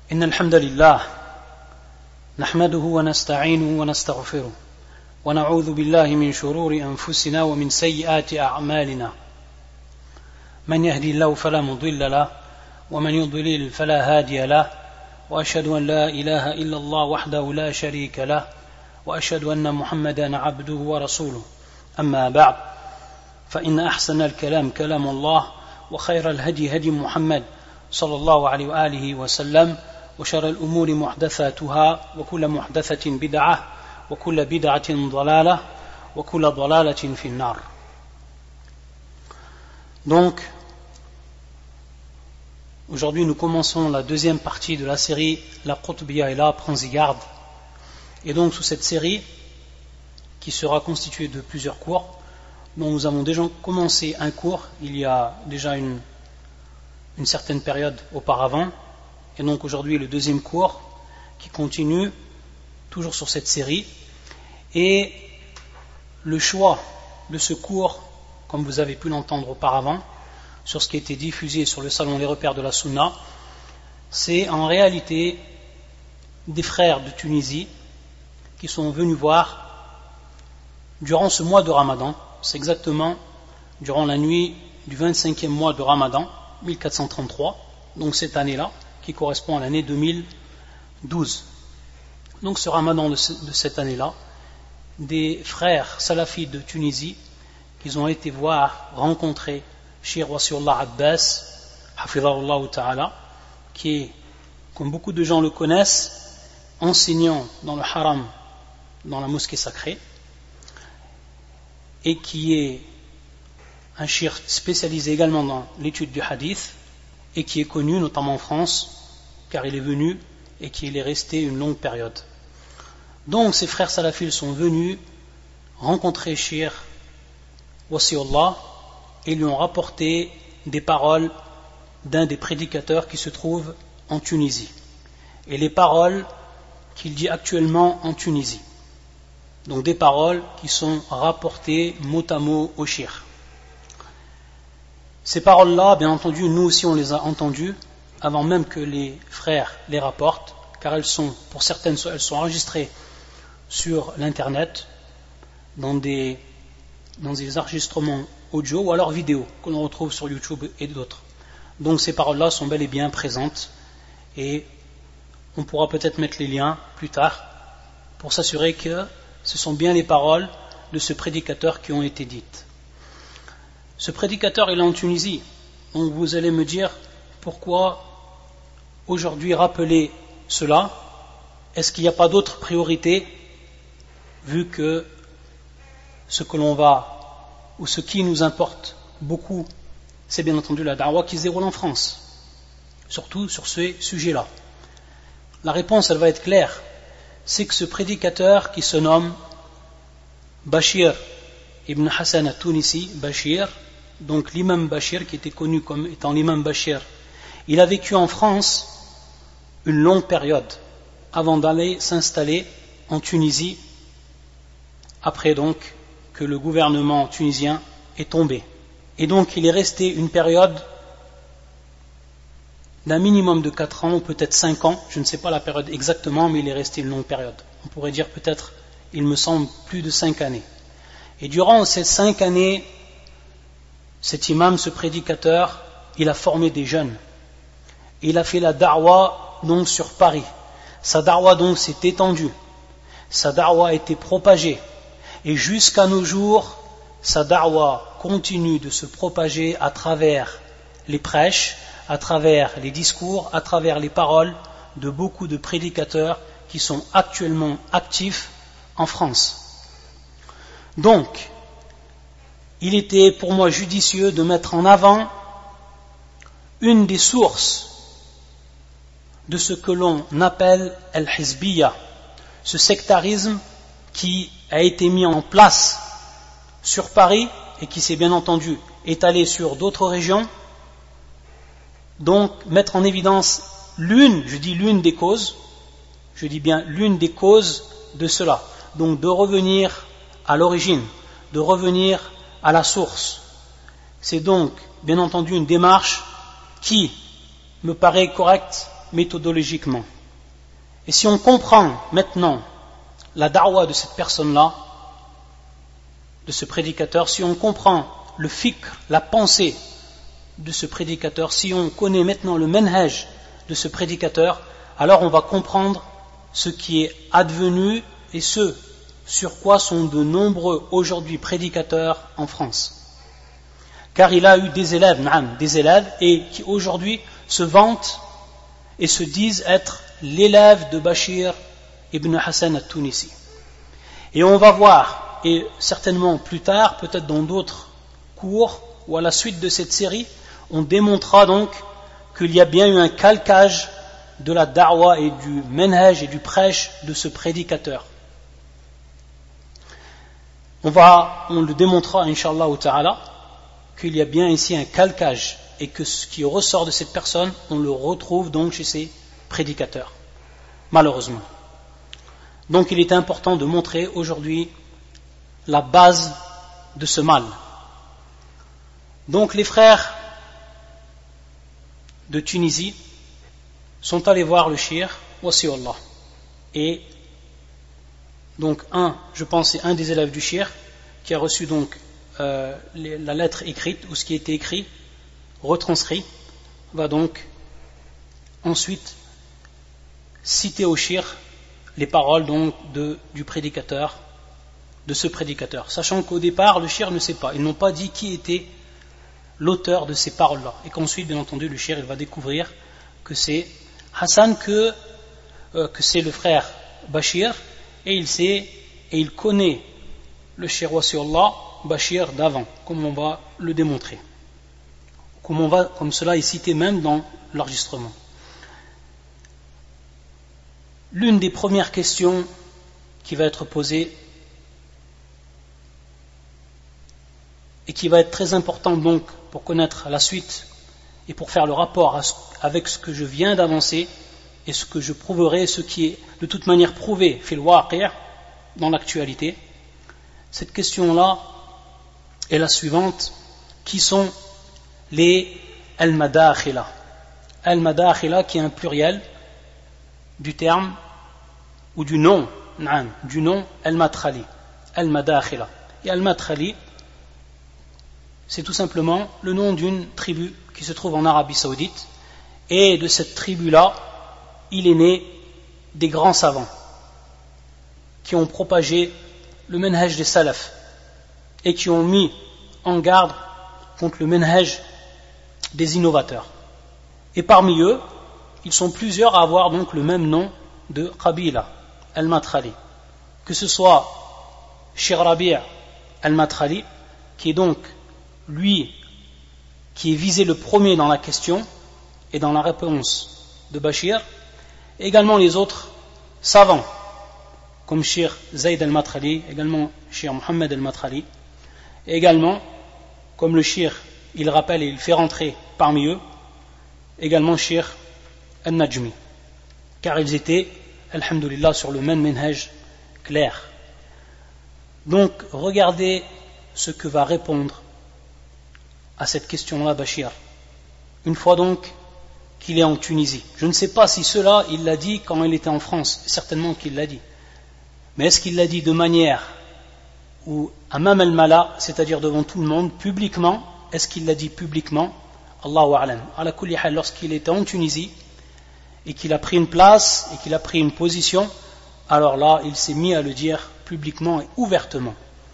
إن الحمد لله نحمده ونستعينه ونستغفره ونعوذ بالله من شرور أنفسنا ومن سيئات أعمالنا من يهدي الله فلا مضل له ومن يضلل فلا هادي له وأشهد أن لا إله إلا الله وحده لا شريك له وأشهد أن محمدا عبده ورسوله أما بعد فإن أحسن الكلام كلام الله وخير الهدي هدي محمد صلى الله عليه وآله وسلم وشر الأمور محدثاتها وكل محدثة بدعة وكل بدعة ضلالة وكل ضلالة في النار. Donc, aujourd'hui nous commençons la deuxième partie de la série La Qutbiyya est là, prends-y garde. Et donc sous cette série, qui sera constituée de plusieurs cours, dont nous avons déjà commencé un cours il y a déjà une certaine période auparavant, et donc aujourd'hui le deuxième cours qui continue toujours sur cette série. Et le choix de ce cours, comme vous avez pu l'entendre auparavant, sur ce qui a été diffusé sur le salon Les Repères de la Sunna, c'est en réalité des frères de Tunisie qui sont venus voir durant ce mois de Ramadan, c'est exactement durant la nuit du 25e mois de Ramadan 1433, donc cette année-là qui correspond à l'année 2012. Donc ce Ramadan de cette année-là, des frères salafites de Tunisie qui ont été voir, rencontrer Cheikh Wasiullah Abbas Hafidhahullah Ta'ala, qui est, comme beaucoup de gens le connaissent, enseignant dans le haram, dans la mosquée sacrée, et qui est un cheikh spécialisé également dans l'étude du hadith, et qui est connu notamment en France, car il est venu et qu'il est resté une longue période. Donc ces frères salafis sont venus rencontrer Cheikh Wasiullah et lui ont rapporté des paroles d'un des prédicateurs qui se trouve en Tunisie, et les paroles qu'il dit actuellement en Tunisie. Donc des paroles qui sont rapportées mot à mot au Cheikh. Ces paroles-là, bien entendu, nous aussi on les a entendues avant même que les frères les rapportent, car elles sont, pour certaines, elles sont enregistrées sur l'internet, dans des enregistrements audio ou alors vidéo que l'on retrouve sur YouTube et d'autres. Donc ces paroles-là sont bel et bien présentes, et on pourra peut-être mettre les liens plus tard pour s'assurer que ce sont bien les paroles de ce prédicateur qui ont été dites. Ce prédicateur il est en Tunisie, donc vous allez me dire pourquoi aujourd'hui rappeler cela. Est-ce qu'il n'y a pas d'autre priorité, vu que ce que l'on va, ou ce qui nous importe beaucoup, c'est bien entendu la da'wa qui se déroule en France, surtout sur ces sujets-là. La réponse elle va être claire, c'est que ce prédicateur qui se nomme Bashir ibn Hassan al-Tunisi, Bashir, donc l'imam Bashir, qui était connu comme étant l'imam Bashir, il a vécu en France une longue période avant d'aller s'installer en Tunisie, après donc que le gouvernement tunisien est tombé. Et donc il est resté une période d'un minimum de 4 ans, ou peut-être 5 ans, je ne sais pas la période exactement, mais il est resté une longue période. On pourrait dire peut-être, il me semble, plus de 5 années. Et durant ces 5 années, cet imam, ce prédicateur, il a formé des jeunes. Il a fait la da'wa donc sur Paris. Sa da'wa donc s'est étendue. Sa da'wa a été propagée. Et jusqu'à nos jours, sa da'wa continue de se propager à travers les prêches, à travers les discours, à travers les paroles de beaucoup de prédicateurs qui sont actuellement actifs en France. Donc, il était pour moi judicieux de mettre en avant une des sources de ce que l'on appelle al-hizbiyya, ce sectarisme qui a été mis en place sur Paris et qui s'est bien entendu étalé sur d'autres régions. Donc mettre en évidence l'une des causes de cela, donc de revenir à l'origine, de revenir à la source. C'est donc bien entendu une démarche qui me paraît correcte méthodologiquement. Et si on comprend maintenant la da'wa de cette personne-là, de ce prédicateur, si on comprend le fikr, la pensée de ce prédicateur, si on connaît maintenant le manhaj de ce prédicateur, alors on va comprendre ce qui est advenu et ce sur quoi sont de nombreux aujourd'hui prédicateurs en France. Car il a eu des élèves et qui aujourd'hui se vantent et se disent être l'élève de Bachir ibn Hassan al-Tunisi. Et on va voir, et certainement plus tard, peut-être dans d'autres cours ou à la suite de cette série, on démontrera donc qu'il y a bien eu un calcage de la da'wa et du manhaj et du prêche de ce prédicateur. On le démontrera, Inch'Allah ta'ala, qu'il y a bien ici un calcage et que ce qui ressort de cette personne, on le retrouve donc chez ces prédicateurs, malheureusement. Donc il est important de montrer aujourd'hui la base de ce mal. Donc les frères de Tunisie sont allés voir le shir Wasiullah. Et donc je pense c'est un des élèves du shir qui a reçu donc la lettre écrite ou ce qui était écrit, retranscrit, va donc ensuite citer au shir les paroles donc du prédicateur, de ce prédicateur, sachant qu'au départ le shir ne sait pas, ils n'ont pas dit qui était l'auteur de ces paroles-là, et qu'ensuite bien entendu le shir il va découvrir que c'est Hassan, que c'est le frère Bachir, et il connaît le shir Wasiullah Bachir d'avant, comme on va le démontrer, comme cela est cité même dans l'enregistrement. L'une des premières questions qui va être posée et qui va être très importante donc pour connaître la suite et pour faire le rapport avec ce que je viens d'avancer et ce que je prouverai, ce qui est de toute manière prouvé fil waqi' dans l'actualité. Cette question-là est la suivante: qui sont les al-madakhila? Al-madakhila qui est un pluriel du terme ou du nom al-matrali, al-madakhila. Et al-matrali, c'est tout simplement le nom d'une tribu qui se trouve en Arabie Saoudite, et de cette tribu-là, il est né des grands savants qui ont propagé le manhaj des salafs et qui ont mis en garde contre le manhaj des innovateurs. Et parmi eux, ils sont plusieurs à avoir donc le même nom de Qabila al-Matrali, que ce soit Shir Rabi' al-Matrali, qui est donc lui qui est visé le premier dans la question et dans la réponse de Bachir, et également les autres savants comme Shir Zayd al-Matrali, également Shir Mohammed al-Matrali, et également comme le Shir il rappelle et il fait rentrer parmi eux également Shir al-Najmi, car ils étaient alhamdulillah sur le même manhaj clair. Donc regardez ce que va répondre à cette question-là Bachir, une fois donc qu'il est en Tunisie. Je ne sais pas si cela il l'a dit quand il était en France, certainement qu'il l'a dit, mais est-ce qu'il l'a dit de manière ou amam al-mala, c'est-à-dire devant tout le monde, publiquement? Est-ce qu'il l'a dit publiquement? Allahu a'lam. Ala kulli hal, lorsqu'il était en Tunisie et qu'il a pris une place et qu'il a pris une position, alors là il s'est mis à le dire publiquement et ouvertement.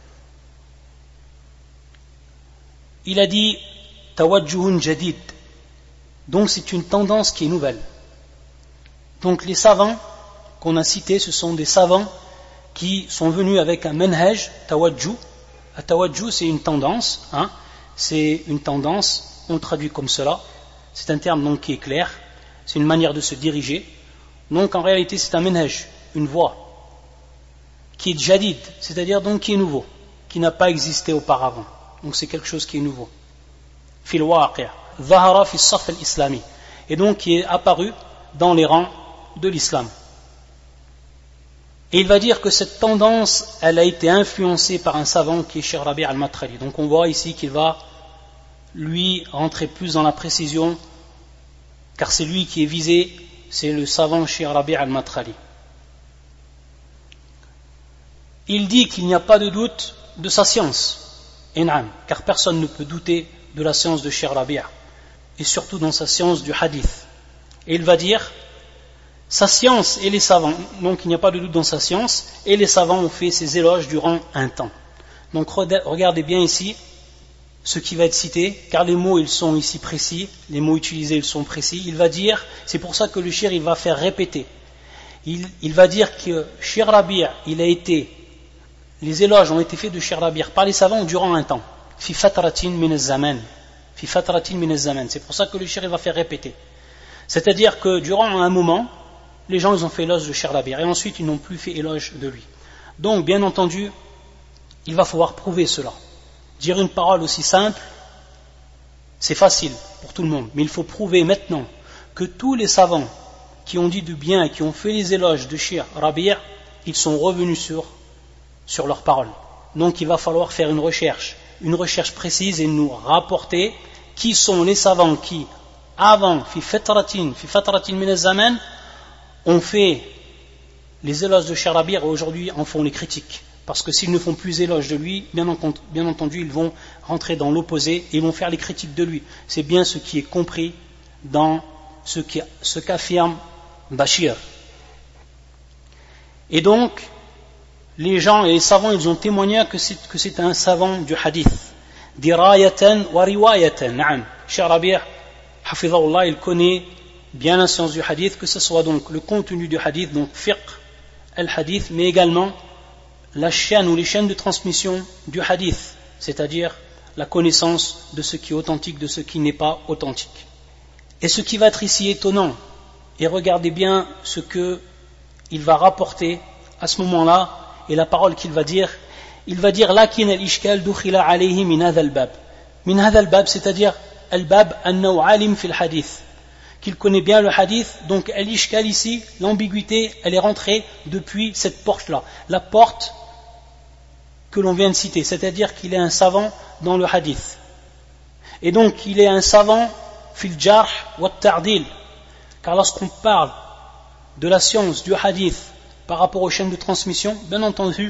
Il a dit tawajjuhun jadid, donc c'est une tendance qui est nouvelle. Donc les savants qu'on a cités, ce sont des savants qui sont venus avec un manhaj tawajjuh. Tawajjuh, c'est une tendance, c'est une tendance, on traduit comme cela, c'est un terme donc qui est clair, c'est une manière de se diriger. Donc en réalité c'est un manhaj, une voie qui est jadid, c'est-à-dire donc qui est nouveau, qui n'a pas existé auparavant. Donc c'est quelque chose qui est nouveau. Fil waqi', zahara fi saf al-islami, et donc qui est apparu dans les rangs de l'islam. Et il va dire que cette tendance, elle a été influencée par un savant qui est Shir Rabi' al-Matrali. Donc on voit ici qu'il va lui rentrer plus dans la précision, car c'est lui qui est visé c'est le savant Cheikh Rabi' al-Madkhali. Il dit qu'il n'y a pas de doute de sa science, car personne ne peut douter de la science de Cheikh Rabi', et surtout dans sa science du hadith. Et il va dire, sa science et les savants, donc il n'y a pas de doute dans sa science, et les savants ont fait ses éloges durant un temps. Donc regardez bien ici ce qui va être cité, car les mots ils sont ici précis, les mots utilisés ils sont précis. Il va dire, c'est pour ça que le shir il va faire répéter. Il va dire que Cheikh Rabi' les éloges ont été faits de Cheikh Rabi' par les savants durant un temps. Fi fatratin min az-zaman. Fi fatratin min az-zaman. C'est pour ça que le shir il va faire répéter. C'est-à-dire que durant un moment, les gens ils ont fait éloge de Cheikh Rabi' et ensuite ils n'ont plus fait éloge de lui. Donc bien entendu, il va falloir prouver cela. Dire une parole aussi simple, c'est facile pour tout le monde, mais il faut prouver maintenant que tous les savants qui ont dit du bien et qui ont fait les éloges de Cheikh Rabi', ils sont revenus sur leurs paroles. Donc il va falloir faire une recherche précise et nous rapporter qui sont les savants qui, avant, fi fatratin min az-zaman, ont fait les éloges de Cheikh Rabi' et aujourd'hui en font les critiques. Parce que s'ils ne font plus éloge de lui, bien entendu, ils vont rentrer dans l'opposé et ils vont faire les critiques de lui. C'est bien ce qui est compris dans ce qu'affirme Bashir. Et donc, les gens et les savants, ils ont témoigné que c'est un savant du hadith. Dirayatan wa riwayatan. Na'am. Cheikh Rabi', hafidhahullah, il connaît bien la science du hadith, que ce soit donc le contenu du hadith, donc fiqh, al-hadith, mais également la chaîne ou les chaînes de transmission du hadith, c'est-à-dire la connaissance de ce qui est authentique, de ce qui n'est pas authentique. Et ce qui va être ici étonnant, et regardez bien ce qu'il va rapporter à ce moment-là, et la parole qu'il va dire, il va dire lakin al-ishkal dukhila alayhi min hadha al-bab. Min hadha al-bab, c'est-à-dire al-bab annahu alim fi al-hadith, qu'il connaît bien le hadith, donc al-ishkal ici, l'ambiguïté, elle est rentrée depuis cette porte-là, la porte que l'on vient de citer, c'est-à-dire qu'il est un savant dans le hadith. Et donc il est un savant fil jarh wa ta'dil, car lorsqu'on parle de la science du hadith par rapport aux chaînes de transmission, bien entendu,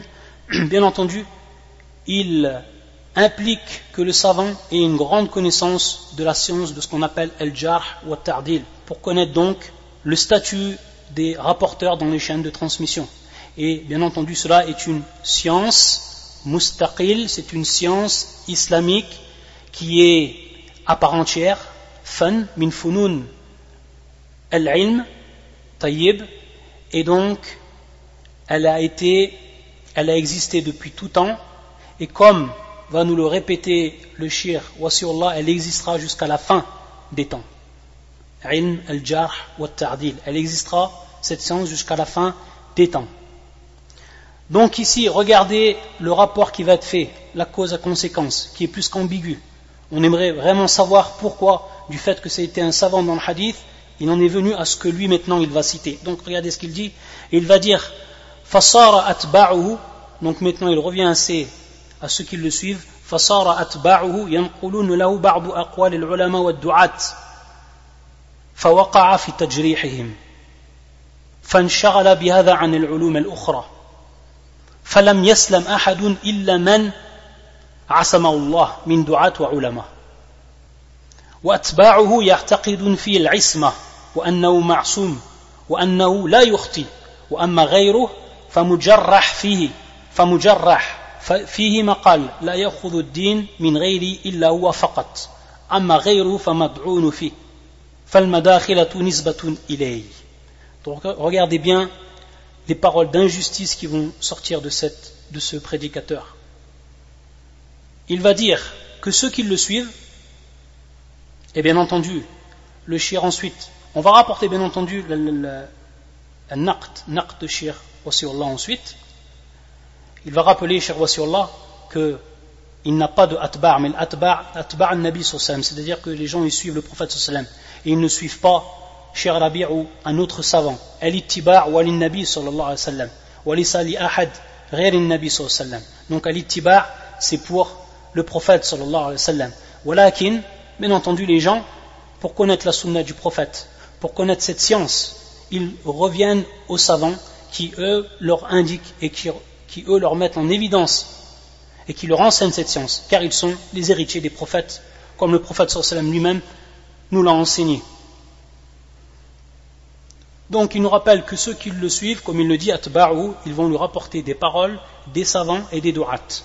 il implique que le savant ait une grande connaissance de la science de ce qu'on appelle al-jarh wa ta'dil, pour connaître donc le statut des rapporteurs dans les chaînes de transmission. Et bien entendu, cela est une science mustaqil, c'est une science islamique qui est à part entière, fan min funun al-ilm tayyib, et donc elle a existé depuis tout temps, et comme va nous le répéter le shir wasiullah, elle existera jusqu'à la fin des temps. Ilm al-jarh wa ta'dil, elle existera, cette science, jusqu'à la fin des temps. Donc ici, regardez le rapport qui va être fait, la cause à conséquence, qui est plus qu'ambigu. On aimerait vraiment savoir pourquoi, du fait que c'était un savant dans le hadith, il en est venu à ce que lui maintenant il va citer. Donc regardez ce qu'il dit, et il va dire fasara atba'uhu, donc maintenant il revient à ceux qui le suivent, fasara atba'uhu yanqulun lahu ba'd aqwal al-ulama wa ad-du'at fawaqa'a fi tajrihihim fanshaghala bihadha 'an al-ulum al-ukhra فلم يسلم أحد إلا من عصمه الله من دعاة وعلماء وأتباعه يعتقدون في العصمة وأنه معصوم وأنه لا يخطئ وأما غيره فمجرح فيه مقال لا يأخذ الدين من غيري إلا هو فقط أما غيره فمدعون فيه فالمداخلة نسبة إليه. Donc regardez bien les paroles d'injustice qui vont sortir de ce prédicateur. Il va dire que ceux qui le suivent, et bien entendu, le shir ensuite, on va rapporter bien entendu le naqd de shir wasiullah ensuite. Il va rappeler shir wasiullah qu'il n'a pas de atba', mais l'atba' al-nabi sallam, c'est-à-dire que les gens ils suivent le prophète sallam et ils ne suivent pas Cheikh Rabi' ou un autre savant. Al-ittiba' wa lin-nabi sallallahu alayhi wa sallam wa laysa li ahad ghayr an-nabi sallallahu alayhi wa sallam. Donc al-ittiba' c'est pour le prophète sallallahu alayhi wa sallam. Walakin, bien entendu, les gens, pour connaître la sunna du prophète, pour connaître cette science ils reviennent aux savants qui eux leur indiquent et qui eux leur mettent en évidence et qui leur enseignent cette science, car ils sont les héritiers des prophètes, comme le prophète sallallahu alayhi wa sallam lui-même nous l'a enseigné. Donc il nous rappelle que ceux qui le suivent, comme il le dit, atba'u, ils vont lui rapporter des paroles, des savants et des du'at.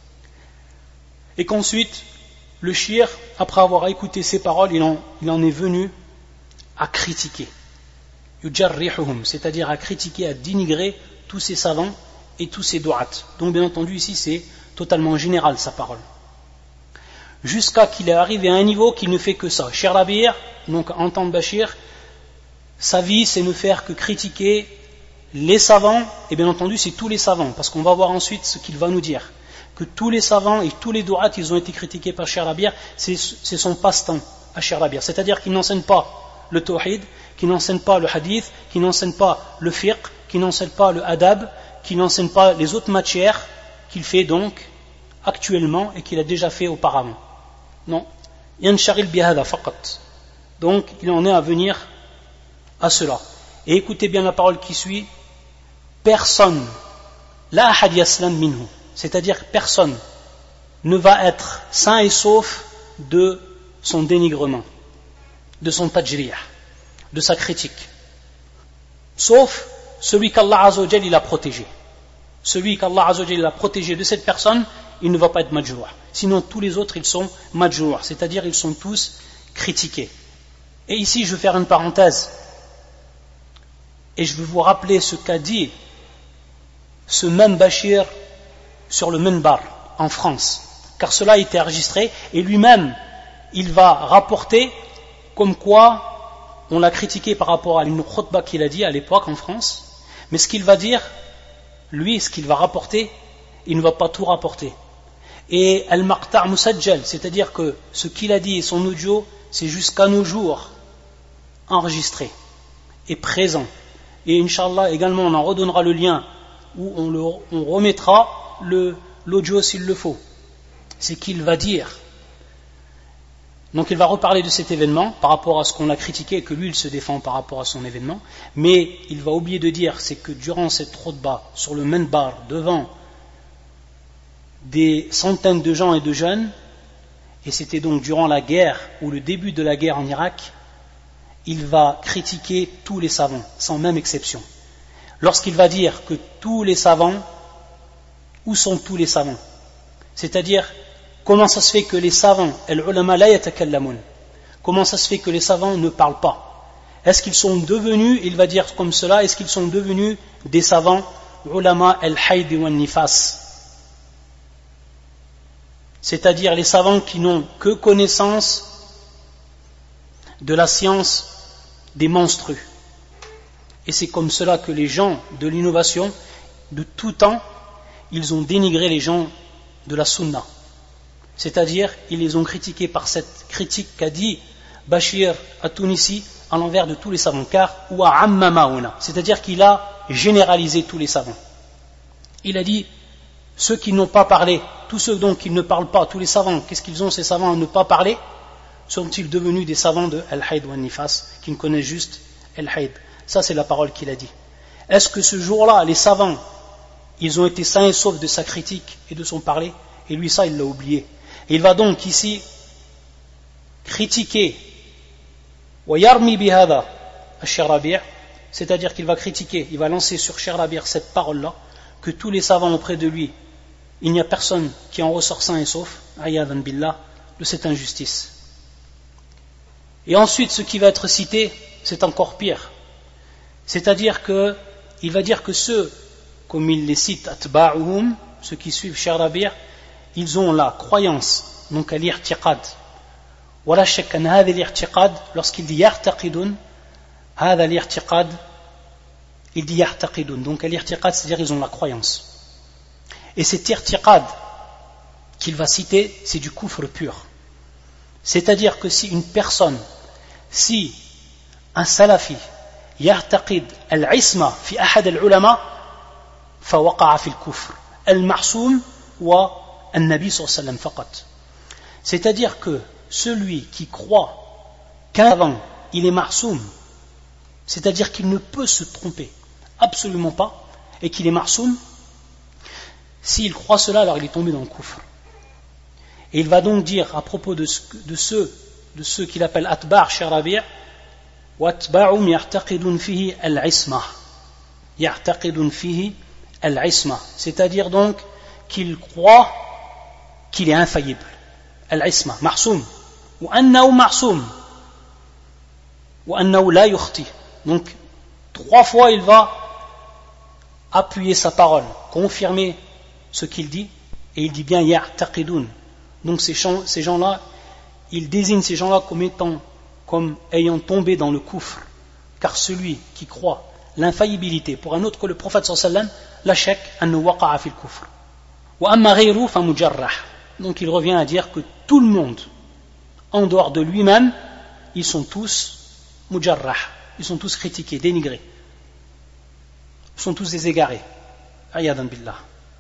Et qu'ensuite, le shir, après avoir écouté ces paroles, il en est venu à critiquer. Yujarrihuhum, c'est-à-dire à critiquer, à dénigrer tous ces savants et tous ces du'at. Donc bien entendu ici c'est totalement général sa parole. Jusqu'à qu'il est arrivé à un niveau qu'il ne fait que ça. Cheikh Rabi', donc en tant que Bachir, sa vie c'est ne faire que critiquer les savants, et bien entendu c'est tous les savants, parce qu'on va voir ensuite ce qu'il va nous dire. Que tous les savants et tous les du'at ils ont été critiqués par Cheikh Rabi', c'est son passe-temps à Cheikh Rabi'. C'est-à-dire qu'il n'enseigne pas le tawhid, qu'il n'enseigne pas le hadith, qu'il n'enseigne pas le fiqh, qu'il n'enseigne pas le adab, qu'il n'enseigne pas les autres matières qu'il fait donc actuellement et qu'il a déjà fait auparavant. Non. Yansharil bihada faqat. Donc il en est à venir à cela. Et écoutez bien la parole qui suit. Personne, la ahad yaslam minhu, c'est-à-dire personne ne va être sain et sauf de son dénigrement, de son tajrih, de sa critique, sauf celui qu'Allah Azza wa Jal il a protégé. Celui qu'Allah Azza wa Jal il a protégé de cette personne, il ne va pas être majrour. Sinon tous les autres ils sont majrour, c'est-à-dire ils sont tous critiqués. Et ici je vais faire une parenthèse et je vais vous rappeler ce qu'a dit ce même Bachir sur le minbar en France, car cela a été enregistré et lui-même il va rapporter comme quoi on l'a critiqué par rapport à une khutbah qu'il a dit à l'époque en France, mais ce qu'il va dire, lui, ce qu'il va rapporter, il ne va pas tout rapporter. Et al-maqta' musajjal, c'est-à-dire que ce qu'il a dit et son audio, c'est jusqu'à nos jours enregistré et présent. Et Inch'Allah également on en redonnera le lien où on remettra l'audio s'il le faut. C'est qu'il va dire. Donc il va reparler de cet événement par rapport à ce qu'on a critiqué et que lui il se défend par rapport à son événement, mais il va oublier de dire c'est que durant cette khutbah sur le minbar devant des centaines de gens et de jeunes, et c'était donc durant la guerre ou le début de la guerre en Irak, il va critiquer tous les savants sans même exception. Lorsqu'il va dire que tous les savants, où sont tous les savants? C'est-à-dire comment ça se fait que les savants, al-ulama la yatakallamun, comment ça se fait que les savants ne parlent pas? Est-ce qu'ils sont devenus, il va dire comme cela, est-ce qu'ils sont devenus des savants, ulama al-hayd wa nifas, c'est-à-dire les savants qui n'ont que connaissance de la science des menstrues. Et c'est comme cela que les gens de l'innovation de tout temps, ils ont dénigré les gens de la sunna. C'est-à-dire, ils les ont critiqués par cette critique qu'a dit Bachir à Tunisi à l'envers de tous les savants, car ou à ammamauna, c'est-à-dire qu'il a généralisé tous les savants. Il a dit ceux qui n'ont pas parlé, tous ceux donc qui ne parlent pas, tous les savants, qu'est-ce qu'ils ont ces savants à ne pas parler? Sont-ils devenus des savants de al-hayd wa nifas, qui ne connaissent juste al-hayd? Ça c'est la parole qu'il a dit. Est-ce que ce jour-là, les savants, ils ont été sains et saufs de sa critique et de son parler? Et lui ça il l'a oublié. Et il va donc ici critiquer wa yarmi bihada Cheikh Rabi', c'est-à-dire qu'il va critiquer, il va lancer sur Cheikh Rabi' cette parole-là, que tous les savants auprès de lui, il n'y a personne qui en ressort sain et sauf, ayadan billah, de cette injustice. Et ensuite ce qui va être cité, c'est encore pire. C'est-à-dire qu'il va dire que ceux, comme il les cite, atba'uhum, ceux qui suivent Cheikh Rabi', ils ont la croyance, donc à l'irtiqad. Wala shakk an hadha l'irtiqad, lorsqu'il dit yartaqidun, hadha l'irtiqad, il dit yartaqidun. Donc à l'irtiqad, c'est-à-dire ils ont la croyance. Et cet irtiqad qu'il va citer, c'est du kufr pur. C'est-à-dire que si une personne, si un salafi, يعتقد العصمة في أحد العلماء فوقع في الكفر المعصوم والنبي صلى الله عليه وسلم فقط. C'est-à-dire que celui qui croit qu'un savant il est marsoum, c'est-à-dire qu'il ne peut se tromper, absolument pas, et qu'il est marsoum. S'il croit cela, alors il est tombé dans le kufr. Et il va donc dire à propos de ceux qu'il appelle atba' Sharabi', وَاتْبَعُمْ يَعْتَقِدٌ فِيهِ الْعِسْمَةِ يَعْتَقِدٌ فِيهِ الْعِسْمَةِ, c'est-à-dire donc qu'il croit qu'il est infaillible. Al-Isma, marsoum. Ou annahu marsoum. Ou annahu la yukhti. Donc, 3 fois il va appuyer sa parole, confirmer ce qu'il dit, et il dit bien ya'taqidun. Donc ces gens-là, il désigne ces gens-là comme ayant tombé dans le kufr. Car celui qui croit l'infaillibilité pour un autre que le prophète sallallahu alayhi wa sallam, la shak annahu waqa'a fil kufr. Wa amma ghayru fa mujarrah. Donc il revient à dire que tout le monde, en dehors de lui-même, ils sont tous mujarrah, ils sont tous critiqués, dénigrés, ils sont tous des égarés. Ayadan billah.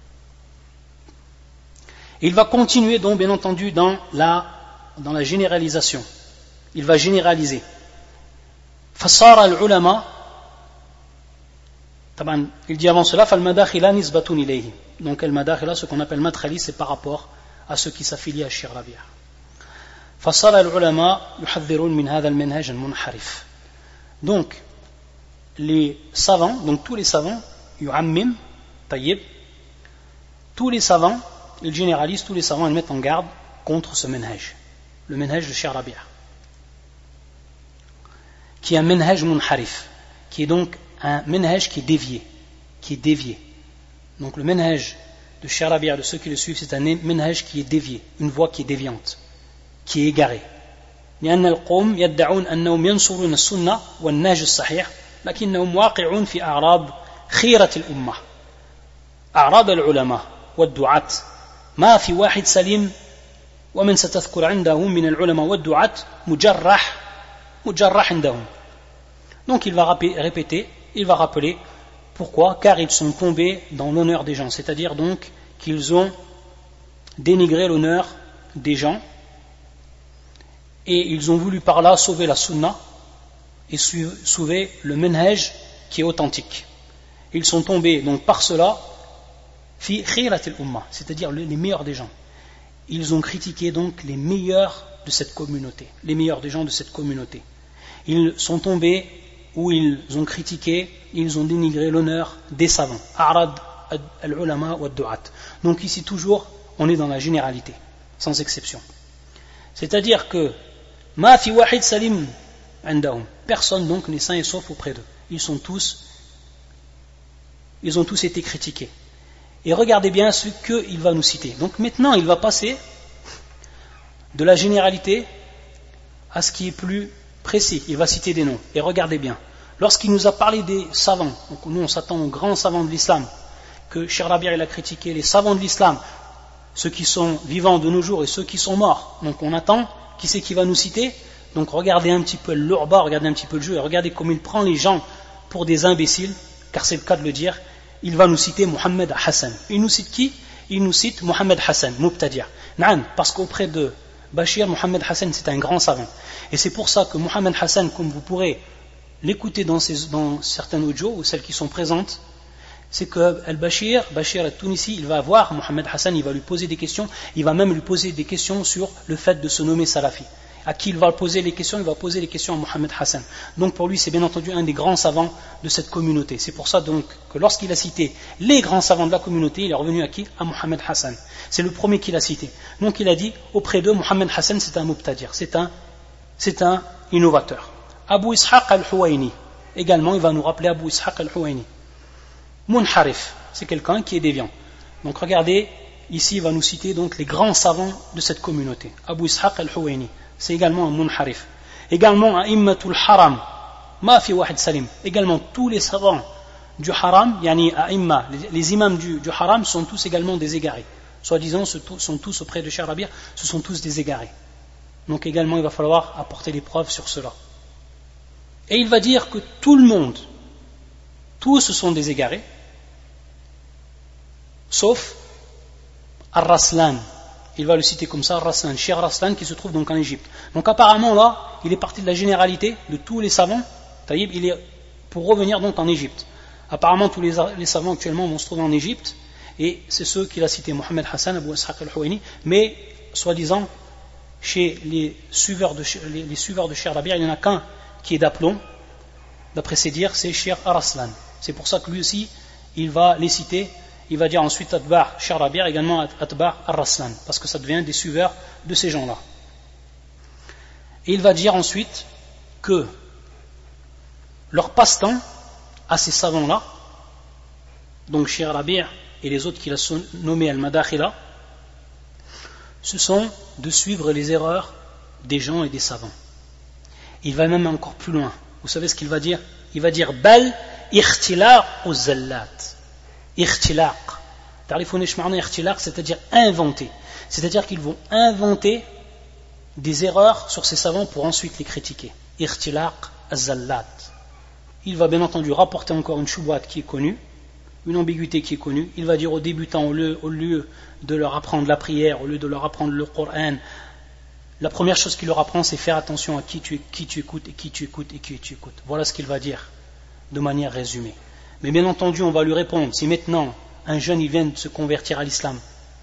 Et il va continuer donc bien entendu dans la généralisation. Il va généraliser. Fasara al-ulama, il dit avant cela, fal-madakhila nisbatun ilayhi. Donc al-madakhila, ce qu'on appelle madkhali, c'est par rapport à ceux qui s'affilient à Shir Rabi'. فصار العلماء يحذرون من هذا المنهج المنحرف. Donc les savants, donc tous les savants, yu'ammim, tayyib, tous les savants, ils généralisent, tous les savants, ils mettent en garde contre ce manhaj, le manhaj de Shir Rabi', qui est un manhaj munharif, qui est donc un manhaj qui est dévié. Donc le manhaj de Shir Rabi', de ceux qui le suivent, c'est un manhaj qui est dévié, une voie qui est déviante, qui est égarée. لأن القوم يدعون أنهم ينصرون السنة والنهج الصحيح لكنهم واقعون في أعراض خيرة الأمة أعراض العلماء والدعاة ما في واحد سليم ومن ستذكر عنده من العلماء والدعاة مجرح عندهم. Donc il va répéter, il va rappeler pourquoi, car ils sont tombés dans l'honneur des gens, c'est-à-dire donc qu'ils ont dénigré l'honneur des gens et ils ont voulu par là sauver la sunna et sauver le manhaj qui est authentique. Ils sont tombés donc par cela fi khiratil umma, c'est-à-dire les meilleurs des gens. Ils ont critiqué donc les meilleurs de cette communauté, les meilleurs des gens de cette communauté. Ils sont tombés où ils ont critiqué, ils ont dénigré l'honneur des savants. A'rad al-ulama wa ad-du'at. Donc ici toujours, on est dans la généralité, sans exception. C'est-à-dire que ma fi wahid salim indahum. Personne donc n'est sain et sauf auprès d'eux. Ils ont tous été critiqués. Et regardez bien ce qu'il va nous citer. Donc maintenant, il va passer de la généralité à ce qui est plus précis. Il va citer des noms. Et regardez bien. Lorsqu'il nous a parlé des savants, donc nous on s'attend aux grands savants de l'islam, que Shir Rabi' il a critiqué les savants de l'islam, ceux qui sont vivants de nos jours et ceux qui sont morts. Donc on attend, qui c'est qui va nous citer? Donc regardez un petit peu l'urba, regardez un petit peu le jeu, et regardez comme il prend les gens pour des imbéciles, car c'est le cas de le dire. Il va nous citer Mohammed Hassan. Il nous cite qui? Il nous cite Mohammed Hassan, Mubtadi'. Parce qu'auprès de Bashir, Mohammed Hassan c'est un grand savant. Et c'est pour ça que Mohammed Hassan, comme vous pourrez l'écouter dans certains audios ou celles qui sont présentes, c'est que Bashir al-Tunisi, il va voir Mohammed Hassan, il va lui poser des questions, il va même lui poser des questions sur le fait de se nommer Salafi. À qui il va poser les questions? Il va poser les questions à Mohammed Hassan. Donc pour lui, c'est bien entendu un des grands savants de cette communauté. C'est pour ça donc que lorsqu'il a cité les grands savants de la communauté, il est revenu à qui? À Mohammed Hassan. C'est le premier qu'il a cité. Donc il a dit, auprès d'eux, Mohammed Hassan c'est un mubtadir, c'est un innovateur. Abu Ishaq al-Huwayni, également il va nous rappeler Abu Ishaq al-Huwayni. Munharif, c'est quelqu'un qui est déviant. Donc regardez, ici il va nous citer donc les grands savants de cette communauté. Abu Ishaq al-Huwayni, c'est également un munharif. Également A'immatul Haram, ma fi wahid salim. Également tous les savants du haram, yani A'imma, les imams du haram sont tous également des égarés. Soi-disant, sont tous auprès de Shir Rabi', ce sont tous des égarés. Donc également il va falloir apporter des preuves sur cela. Et il va dire que tout le monde, tous ce sont des égarés, sauf Ar-Raslan. Il va le citer comme ça, Ar-Raslan, Shir Raslan, qui se trouve donc en Égypte. Donc apparemment là, il est parti de la généralité de tous les savants. Taïb, il est pour revenir donc en Égypte. Apparemment, tous les savants actuellement vont se trouver en Égypte, et c'est ceux qu'il a cités, Mohamed Hassan, Abu Ishaq al-Huwaini, mais soi-disant, chez les suiveurs de Cheikh Rabi', il n'y en a qu'un qui est d'aplomb, d'après ses dires, c'est Cheikh Ar-Raslan. C'est pour ça que lui aussi, il va les citer, il va dire ensuite Atba' Cheikh Rabi', également Atba' Ar-Raslan, parce que ça devient des suiveurs de ces gens-là. Et il va dire ensuite que leur passe-temps à ces savants-là, donc Cheikh Rabi' et les autres qu'il a nommés Al-Madakhila, ce sont de suivre les erreurs des gens et des savants. Il va même encore plus loin. Vous savez ce qu'il va dire? Il va dire Bal ikhtilaq uz-zallat. Ikhtilaq. Ta'rifun ish ma'na ikhtilaq, c'est-à-dire inventer. C'est-à-dire qu'ils vont inventer des erreurs sur ces savants pour ensuite les critiquer. Ikhtilaq az-zallat. Il va bien entendu rapporter encore une shubhat qui est connue, une ambiguïté qui est connue. Il va dire aux débutants, au lieu de leur apprendre la prière, au lieu de leur apprendre le Coran, la première chose qu'il leur apprend, c'est faire attention à qui tu écoutes et qui tu écoutes et qui tu écoutes. Voilà ce qu'il va dire de manière résumée. Mais bien entendu, on va lui répondre, si maintenant un jeune il vient de se convertir à l'islam,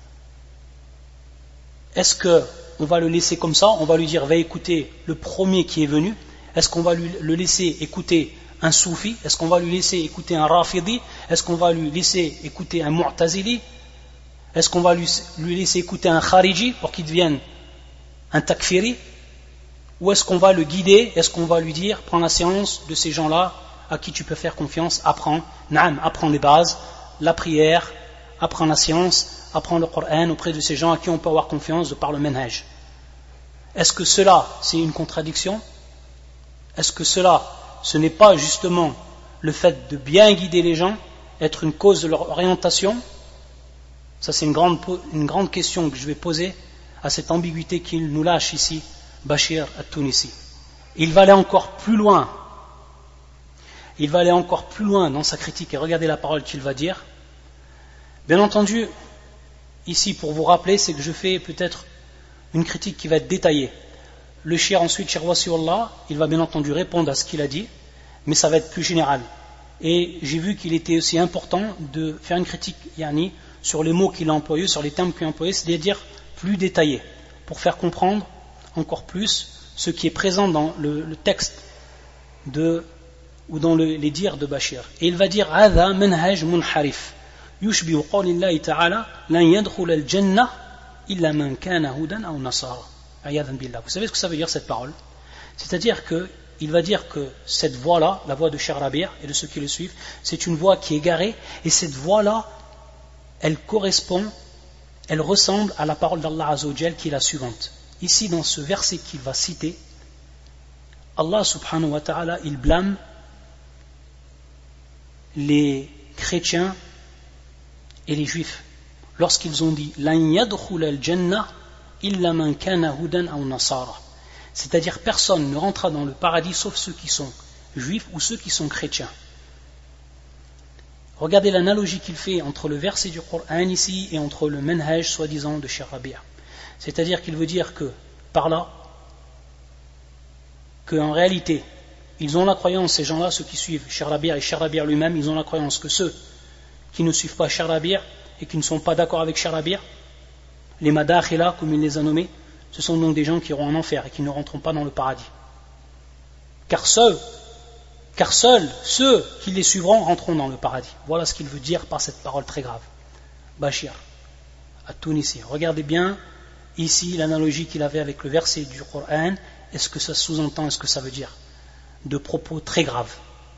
est-ce qu'on va le laisser comme ça? On va lui dire, va écouter le premier qui est venu? Est-ce qu'on va le laisser écouter un soufi? Est-ce qu'on va lui laisser écouter un rafidi? Est-ce qu'on va lui laisser écouter un mu'tazili? Est-ce qu'on va lui laisser écouter un khariji pour qu'il devienne un takfiri? Ou est-ce qu'on va le guider? Est-ce qu'on va lui dire, prends la séance de ces gens-là à qui tu peux faire confiance, apprends les bases, la prière, apprends la science, apprends le Coran auprès de ces gens à qui on peut avoir confiance de par le manhaj. Est-ce que cela, c'est une contradiction? Est-ce que cela, ce n'est pas justement le fait de bien guider les gens, être une cause de leur orientation? Ça, c'est une grande question que je vais poser à cette ambiguïté qu'il nous lâche ici, Bachir at-Tunisi. Il va aller encore plus loin. Il va aller encore plus loin dans sa critique et regardez la parole qu'il va dire. Bien entendu, ici pour vous rappeler, c'est que je fais peut-être une critique qui va être détaillée. Le cheikh ensuite, Cheikh Wasiullah, il va bien entendu répondre à ce qu'il a dit, mais ça va être plus général. Et j'ai vu qu'il était aussi important de faire une critique sur les mots qu'il a employés, sur les termes qu'il a employés, c'est-à-dire plus détaillé, pour faire comprendre encore plus ce qui est présent dans le texte ou dans les dires de Bachir. Et il va dire هذا منهج منحرف يشبه قول الله تعالى لن يدخل الجنة إلا من كان هودا أو نصارى. Vous savez ce que ça veut dire cette parole? C'est-à-dire qu'il va dire que cette voie-là, la voie de Cheikh Rabi' et de ceux qui le suivent, c'est une voie qui est égarée, et cette voie-là, elle ressemble à la parole d'Allah Azza wa Jal qui est la suivante. Ici, dans ce verset qu'il va citer, Allah subhanahu wa ta'ala, il blâme les chrétiens et les juifs lorsqu'ils ont dit lan yadkhul al-jannah illa man kana hudan aw nasara, c'est-à-dire personne ne rentrera dans le paradis sauf ceux qui sont juifs ou ceux qui sont chrétiens. Regardez l'analogie qu'il fait entre le verset du Coran ici et entre le manhaj soi-disant de Cheikh Rabi'. C'est-à-dire qu'il veut dire que par là, qu'en réalité ils ont la croyance, ces gens-là, ceux qui suivent Cheikh Rabi' et Cheikh Rabi' lui-même, ils ont la croyance que ceux qui ne suivent pas Cheikh Rabi' et qui ne sont pas d'accord avec Cheikh Rabi', les madakhila, comme il les a nommés, ce sont donc des gens qui iront en enfer et qui ne rentreront pas dans le paradis. Car seuls ceux qui les suivront rentreront dans le paradis. Voilà ce qu'il veut dire par cette parole très grave. Bachir, à Tunisi. Regardez bien ici l'analogie qu'il avait avec le verset du Coran. Est-ce que ça sous-entend, est-ce que ça veut dire de propos très graves?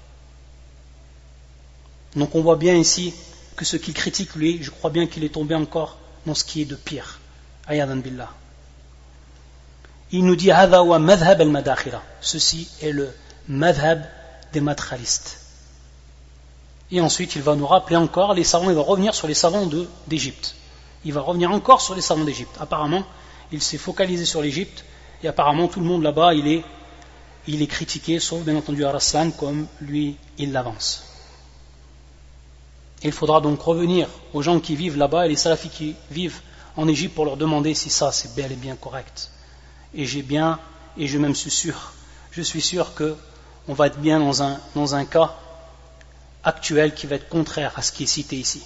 Donc on voit bien ici que ce qu'il critique lui, je crois bien qu'il est tombé encore dans ce qui est de pire. Ayadan billah. Il nous dit hadha wa madhhab al-madakhila. Ceci est le madhhab des madkhalistes. Et ensuite il va nous rappeler encore les savants, il va revenir sur les savants d'Égypte. Il va revenir encore sur les savants d'Égypte. Apparemment, il s'est focalisé sur l'Égypte et apparemment tout le monde là-bas il est critiqué, sauf bien entendu Ar-Raslan, comme lui il l'avance. Il faudra donc revenir aux gens qui vivent là-bas et les salafis qui vivent en Égypte pour leur demander si ça c'est bel et bien correct. Et je suis sûr que on va être bien dans un cas actuel qui va être contraire à ce qui est cité ici.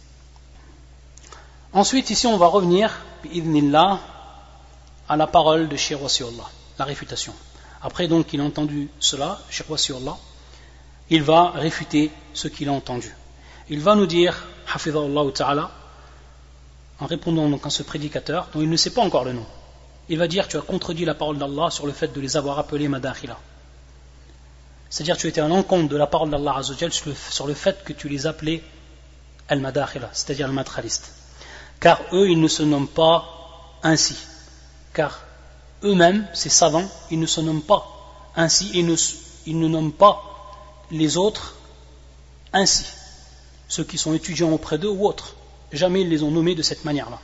Ensuite, ici, on va revenir, bi'idhnillah, à la parole de Cheikh Wasiullah, la réfutation. Après donc qu'il a entendu cela, Cheikh Wasiullah, il va réfuter ce qu'il a entendu. Il va nous dire, hafidhahullah ta'ala, en répondant donc à ce prédicateur, dont il ne sait pas encore le nom, il va dire, tu as contredit la parole d'Allah sur le fait de les avoir appelés madakhila. C'est-à-dire, tu étais à l'encontre de la parole d'Allah Azzawajal sur le fait que tu les appelais al-madakhila, c'est-à-dire al-madkhalistes. Car eux, ils ne se nomment pas ainsi. Car eux-mêmes, ces savants, ils ne se nomment pas ainsi, ils ne nomment pas les autres ainsi. Ceux qui sont étudiants auprès d'eux ou autres. Jamais ils les ont nommés de cette manière-là.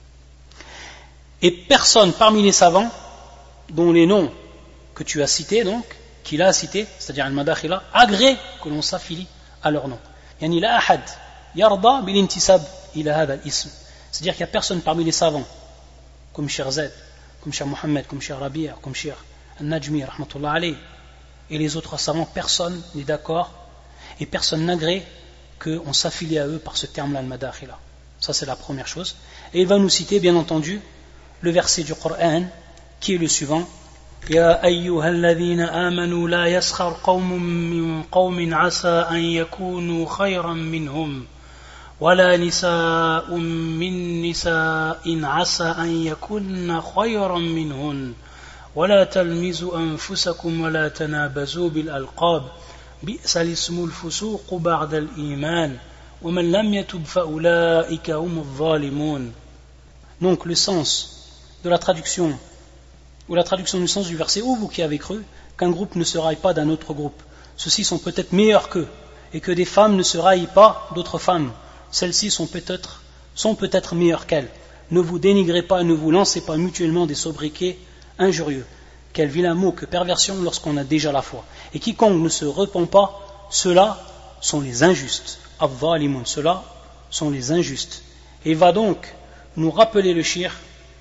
Et personne parmi les savants, dont les noms que tu as cités, donc, qu'il a cités, c'est-à-dire al-madakhila, agrée que l'on s'affilie à leur nom. Yani la ahad yarda bil intisab ila hadha al-ism. C'est-à-dire qu'il n'y a personne parmi les savants, comme Cheikh Zaid, comme Cheikh Mohammed, comme Cheikh Rabi'a, comme Cheikh Al-Najmi, rahmatullah alayh, et les autres savants, personne n'est d'accord et personne n'agrée qu'on s'affilie à eux par ce terme-là, al-madakhila. Ça, c'est la première chose. Et il va nous citer, bien entendu, le verset du Coran, qui est le suivant. يا أيها الذين آمنوا لا يسخر قوم من قوم عسى أن يكونوا خيرا منهم ولا نساء من نساء عسى أن يكن خيرا منهن ولا تلمزوا أنفسكم ولا تنابزوا بالألقاب بئس الاسم الفسوق بعد الإيمان ومن لم يتب فأولئك هم الظالمون. Donc le sens de la traduction ou la traduction du sens du verset, ou vous qui avez cru qu'un groupe ne se raille pas d'un autre groupe, ceux-ci sont peut-être meilleurs qu'eux, et que des femmes ne se raillent pas d'autres femmes, celles-ci sont peut-être meilleures qu'elles. Ne vous dénigrez pas et ne vous lancez pas mutuellement des sobriquets injurieux. Quel vilain mot que perversion lorsqu'on a déjà la foi. Et quiconque ne se repent pas, ceux-là sont les injustes. Al-Zalimun, ceux-là sont les injustes. Et il va donc nous rappeler le shir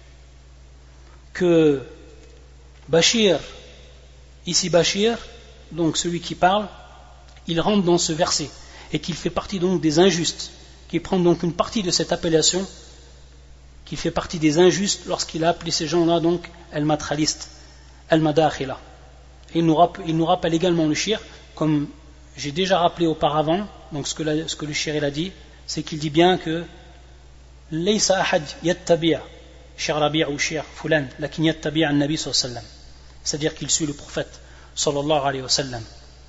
que Bashir, ici Bashir, donc celui qui parle, il rentre dans ce verset et qu'il fait partie donc des injustes, qu'il prend donc une partie de cette appellation, qu'il fait partie des injustes lorsqu'il a appelé ces gens-là donc al-madkhaliste, al-madakhila. Il nous rappelle également le shir, comme j'ai déjà rappelé auparavant, donc ce que le shir il a dit, c'est qu'il dit bien que laysa ahad yattabi'a Cheikh Rabi' ou Cheikh Fulan, lakin yattabi' an-Nabi sallallahu alayhi wa sallam. C'est-à-dire qu'il suit le prophète sallallahu alayhi wa sallam.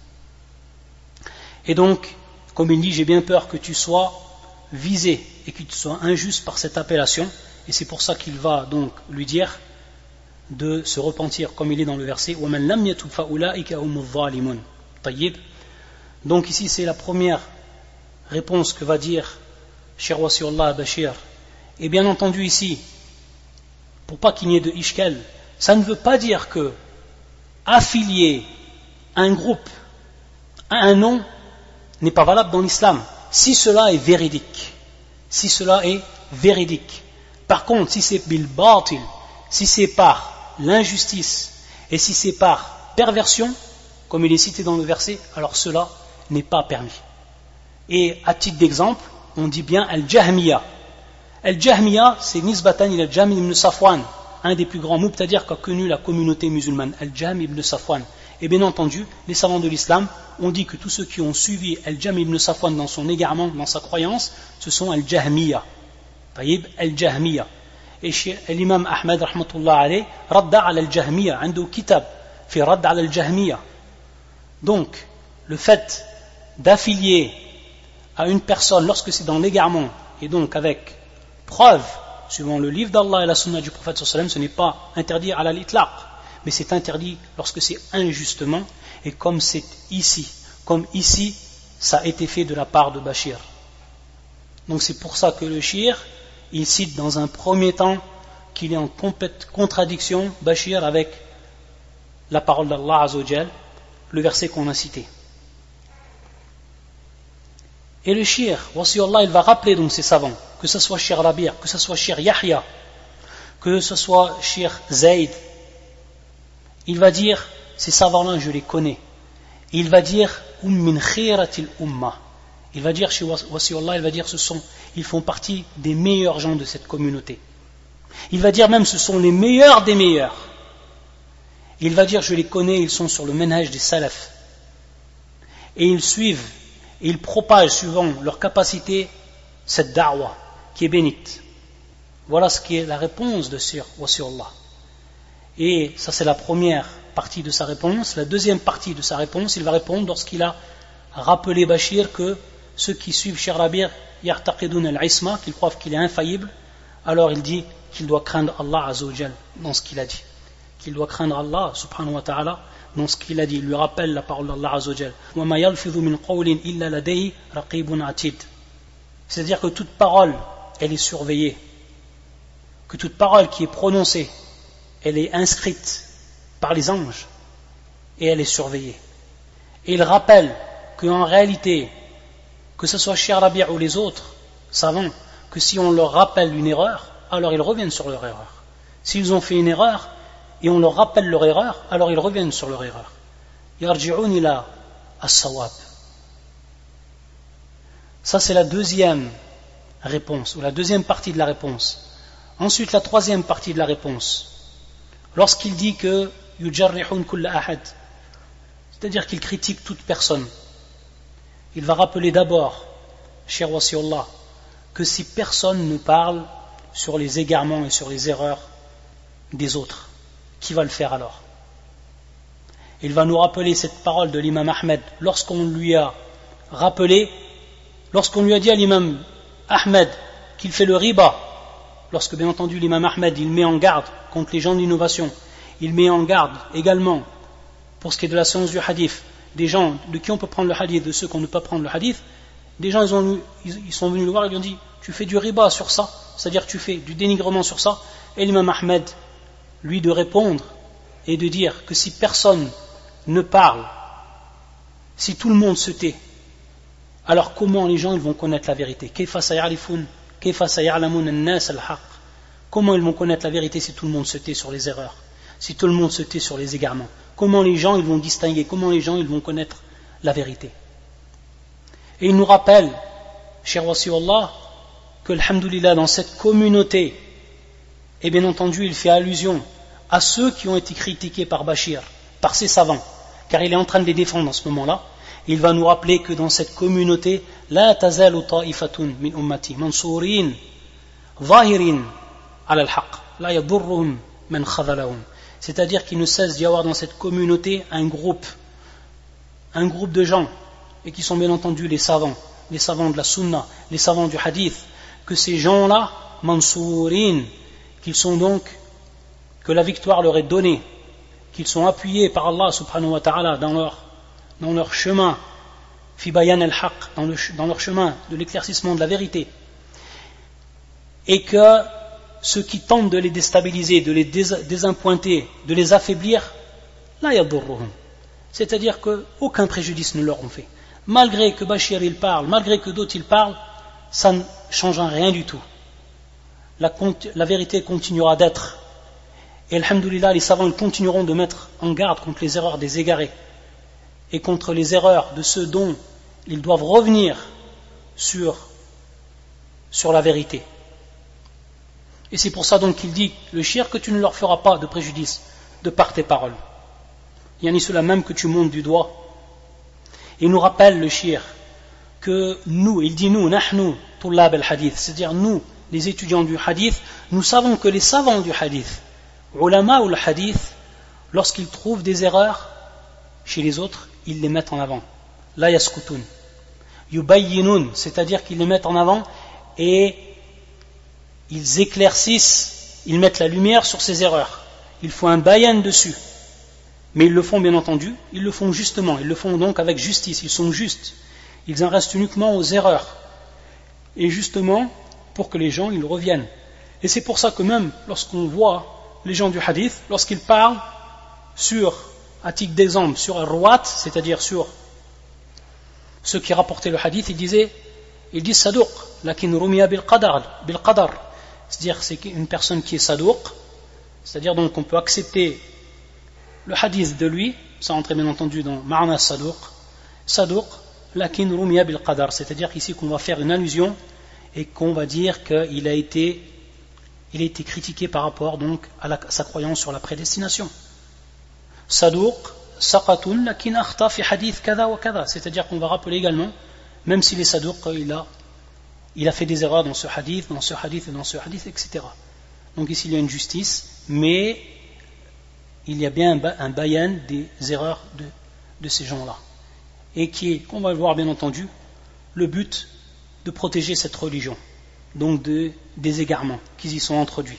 Et donc, comme il dit, j'ai bien peur que tu sois visé et que tu sois injuste par cette appellation, et c'est pour ça qu'il va donc lui dire de se repentir, comme il est dans le verset وَمَنْ لَمْ يَتُبْ فَأُولَٰئِكَ هُمُ الظَّالِمُونَ. طيب. Donc ici c'est la première réponse que va dire Cheikh Wasiullah Bashir. Et bien entendu ici, pour pas qu'il n'y ait de ishkal, ça ne veut pas dire que affilier un groupe à un nom n'est pas valable dans l'islam, si cela est véridique. Si cela est véridique. Par contre, si c'est bil batil, si c'est par l'injustice et si c'est par perversion, comme il est cité dans le verset, alors cela n'est pas permis. Et à titre d'exemple, on dit bien al-Jahmiya. Al-Jahmiya, c'est Nisbatan ila al-Jahmi ibn Safwan, un des plus grands mubtadirs qu'a connu la communauté musulmane, Al-Jahmi ibn Safwan. Et bien entendu, les savants de l'islam ont dit que tous ceux qui ont suivi Al-Jahmi ibn Safwan dans son égarement, dans sa croyance, ce sont Al-Jahmiya. Taïb, Al-Jahmiya. Et l'imam Ahmed, rahmatullah alayh, radda ala Al-Jahmiya, عنده kitab, fi radda ala Al-Jahmiya. Donc, le fait d'affilier à une personne lorsque c'est dans l'égarement, et donc avec preuve, suivant le livre d'Allah et la sunna du prophète sallallahu alayhi wa sallam, ce n'est pas interdit à la litlaq, mais c'est interdit lorsque c'est injustement, et comme c'est ici, ça a été fait de la part de Bashir. Donc c'est pour ça que le shir, il cite dans un premier temps qu'il est en complète contradiction, Bashir, avec la parole d'Allah Azzawajal, le verset qu'on a cité. Et le shir, Wasiullah, il va rappeler donc ces savants, que ce soit Cheikh Rabi', que ce soit Cheikh Yahya, que ce soit Cheikh Zayd, il va dire, ces savants-là, je les connais. il va dire min khiratil umma. Il va dire chez Wasiullah, il va dire ils font partie des meilleurs gens de cette communauté. Il va dire même ce sont les meilleurs des meilleurs. Il va dire je les connais, ils sont sur le manhaj des salaf. Et ils suivent, et ils propagent suivant leur capacité cette da'wa qui est bénite. Voilà ce qui est la réponse de Sir Wasiullah. Et ça c'est la première partie de sa réponse. La deuxième partie de sa réponse, il va répondre lorsqu'il a rappelé Bachir que ceux qui suivent Cheikh Rabir yartaqidun al-isma, qu'ils croient qu'il est infaillible, alors il dit qu'il doit craindre Allah Azza wa Jal dans ce qu'il a dit. Qu'il doit craindre Allah subhanahu wa ta'ala dans ce qu'il a dit. Il lui rappelle la parole d'Allah Azza wa Jal. Wa ma yalfidhu min qawlin illa ladayhi raqibun atid. C'est-à-dire que toute parole, elle est surveillée. Que toute parole qui est prononcée, elle est inscrite par les anges et elle est surveillée. Et il rappelle qu'en réalité, que ce soit Cheikh Rabi' ou les autres savants, que si on leur rappelle une erreur, alors ils reviennent sur leur erreur. S'ils ont fait une erreur et on leur rappelle leur erreur, alors ils reviennent sur leur erreur. Yarji'un ila as-sawab. Ça c'est la deuxième réponse, ou la deuxième partie de la réponse. Ensuite la troisième partie de la réponse. Lorsqu'il dit que yujarrihun kulla ahad, c'est-à-dire qu'il critique toute personne, il va rappeler d'abord, cher Wasiullah, que si personne ne parle sur les égarements et sur les erreurs des autres, qui va le faire alors? Il va nous rappeler cette parole de l'imam Ahmed lorsqu'on lui a rappelé, lorsqu'on lui a dit à l'imam Ahmed qu'il fait le riba, lorsque bien entendu l'imam Ahmed il met en garde contre les gens de l'innovation, il met en garde également pour ce qui est de la science du hadith, des gens de qui on peut prendre le hadith, de ceux qu'on ne peut pas prendre le hadith. Des gens ils sont venus le voir et lui ont dit tu fais du riba sur ça, c'est-à-dire tu fais du dénigrement sur ça. Et l'imam Ahmed lui de répondre et de dire que si personne ne parle, si tout le monde se tait, alors comment les gens ils vont connaître la vérité? Comment ils vont connaître la vérité si tout le monde se tait sur les erreurs, si tout le monde se tait sur les égarements? Comment les gens ils vont distinguer, comment les gens ils vont connaître la vérité? Et il nous rappelle, cher Wasiullah, que alhamdoulilah dans cette communauté, et bien entendu il fait allusion à ceux qui ont été critiqués par Bachir, par ses savants, car il est en train de les défendre en ce moment-là. Il va nous rappeler que dans cette communauté, la tazalu ta'ifatun min ummati mansurin zahirin ala al-haq la yadurruhum man khadhalahum. C'est-à-dire qu'il ne cesse d'y avoir dans cette communauté un groupe de gens, et qui sont bien entendu les savants de la sunna, les savants du hadith, que ces gens-là, mansourin, qu'ils sont donc, que la victoire leur est donnée, qu'ils sont appuyés par Allah subhanahu wa ta'ala dans leur chemin, fi bayan al-haq, dans leur chemin de l'éclaircissement de la vérité, et que ceux qui tentent de les déstabiliser, de les désappointer, de les affaiblir, la yadurruhum, c'est-à-dire qu'aucun préjudice ne leur ont fait. Malgré que Bachir il parle, malgré que d'autres ils parlent, ça ne change rien du tout. La vérité continuera d'être. Et alhamdoulilah, les savants ils continueront de mettre en garde contre les erreurs des égarés et contre les erreurs de ceux dont ils doivent revenir sur la vérité. Et c'est pour ça donc qu'il dit, le shirk, que tu ne leur feras pas de préjudice de par tes paroles. Il y en a ceux-là même que tu montes du doigt. Il nous rappelle le shirk que nous, il dit nous, nahnu tullab al-hadith, c'est-à-dire nous, les étudiants du hadith, nous savons que les savants du hadith, ulama ou le hadith, lorsqu'ils trouvent des erreurs chez les autres, ils les mettent en avant. La yaskutun. Yubayyinun, c'est-à-dire qu'ils les mettent en avant et ils éclaircissent, ils mettent la lumière sur ces erreurs. Il faut un bayan dessus. Mais ils le font bien entendu, ils le font justement, ils le font donc avec justice, ils sont justes. Ils en restent uniquement aux erreurs. Et justement, pour que les gens ils reviennent. Et c'est pour ça que même lorsqu'on voit les gens du hadith, lorsqu'ils parlent sur, à titre d'exemple, sur al-ruwat, c'est-à-dire sur ceux qui rapportaient le hadith, ils disent saduq, lakin rumiya bil qadar, c'est-à-dire c'est une personne qui est saduq, c'est-à-dire donc on peut accepter le hadith de lui, ça rentre bien entendu dans Ma'na Saduq, lakin rumiya bil qadar, c'est-à-dire ici qu'on va faire une allusion et qu'on va dire qu'il a été critiqué par rapport donc à sa croyance sur la prédestination. Saduq, saqatun, lakin akhta fi hadith kada wa kada, c'est-à-dire qu'on va rappeler également, même s'il est Saduq, il a fait des erreurs dans ce hadith, et dans ce hadith, etc. Donc ici il y a une justice, mais il y a bien un bayan des erreurs de ces gens-là. Et qui est, qu'on va le voir bien entendu, le but de protéger cette religion, donc des égarements qui y sont introduits.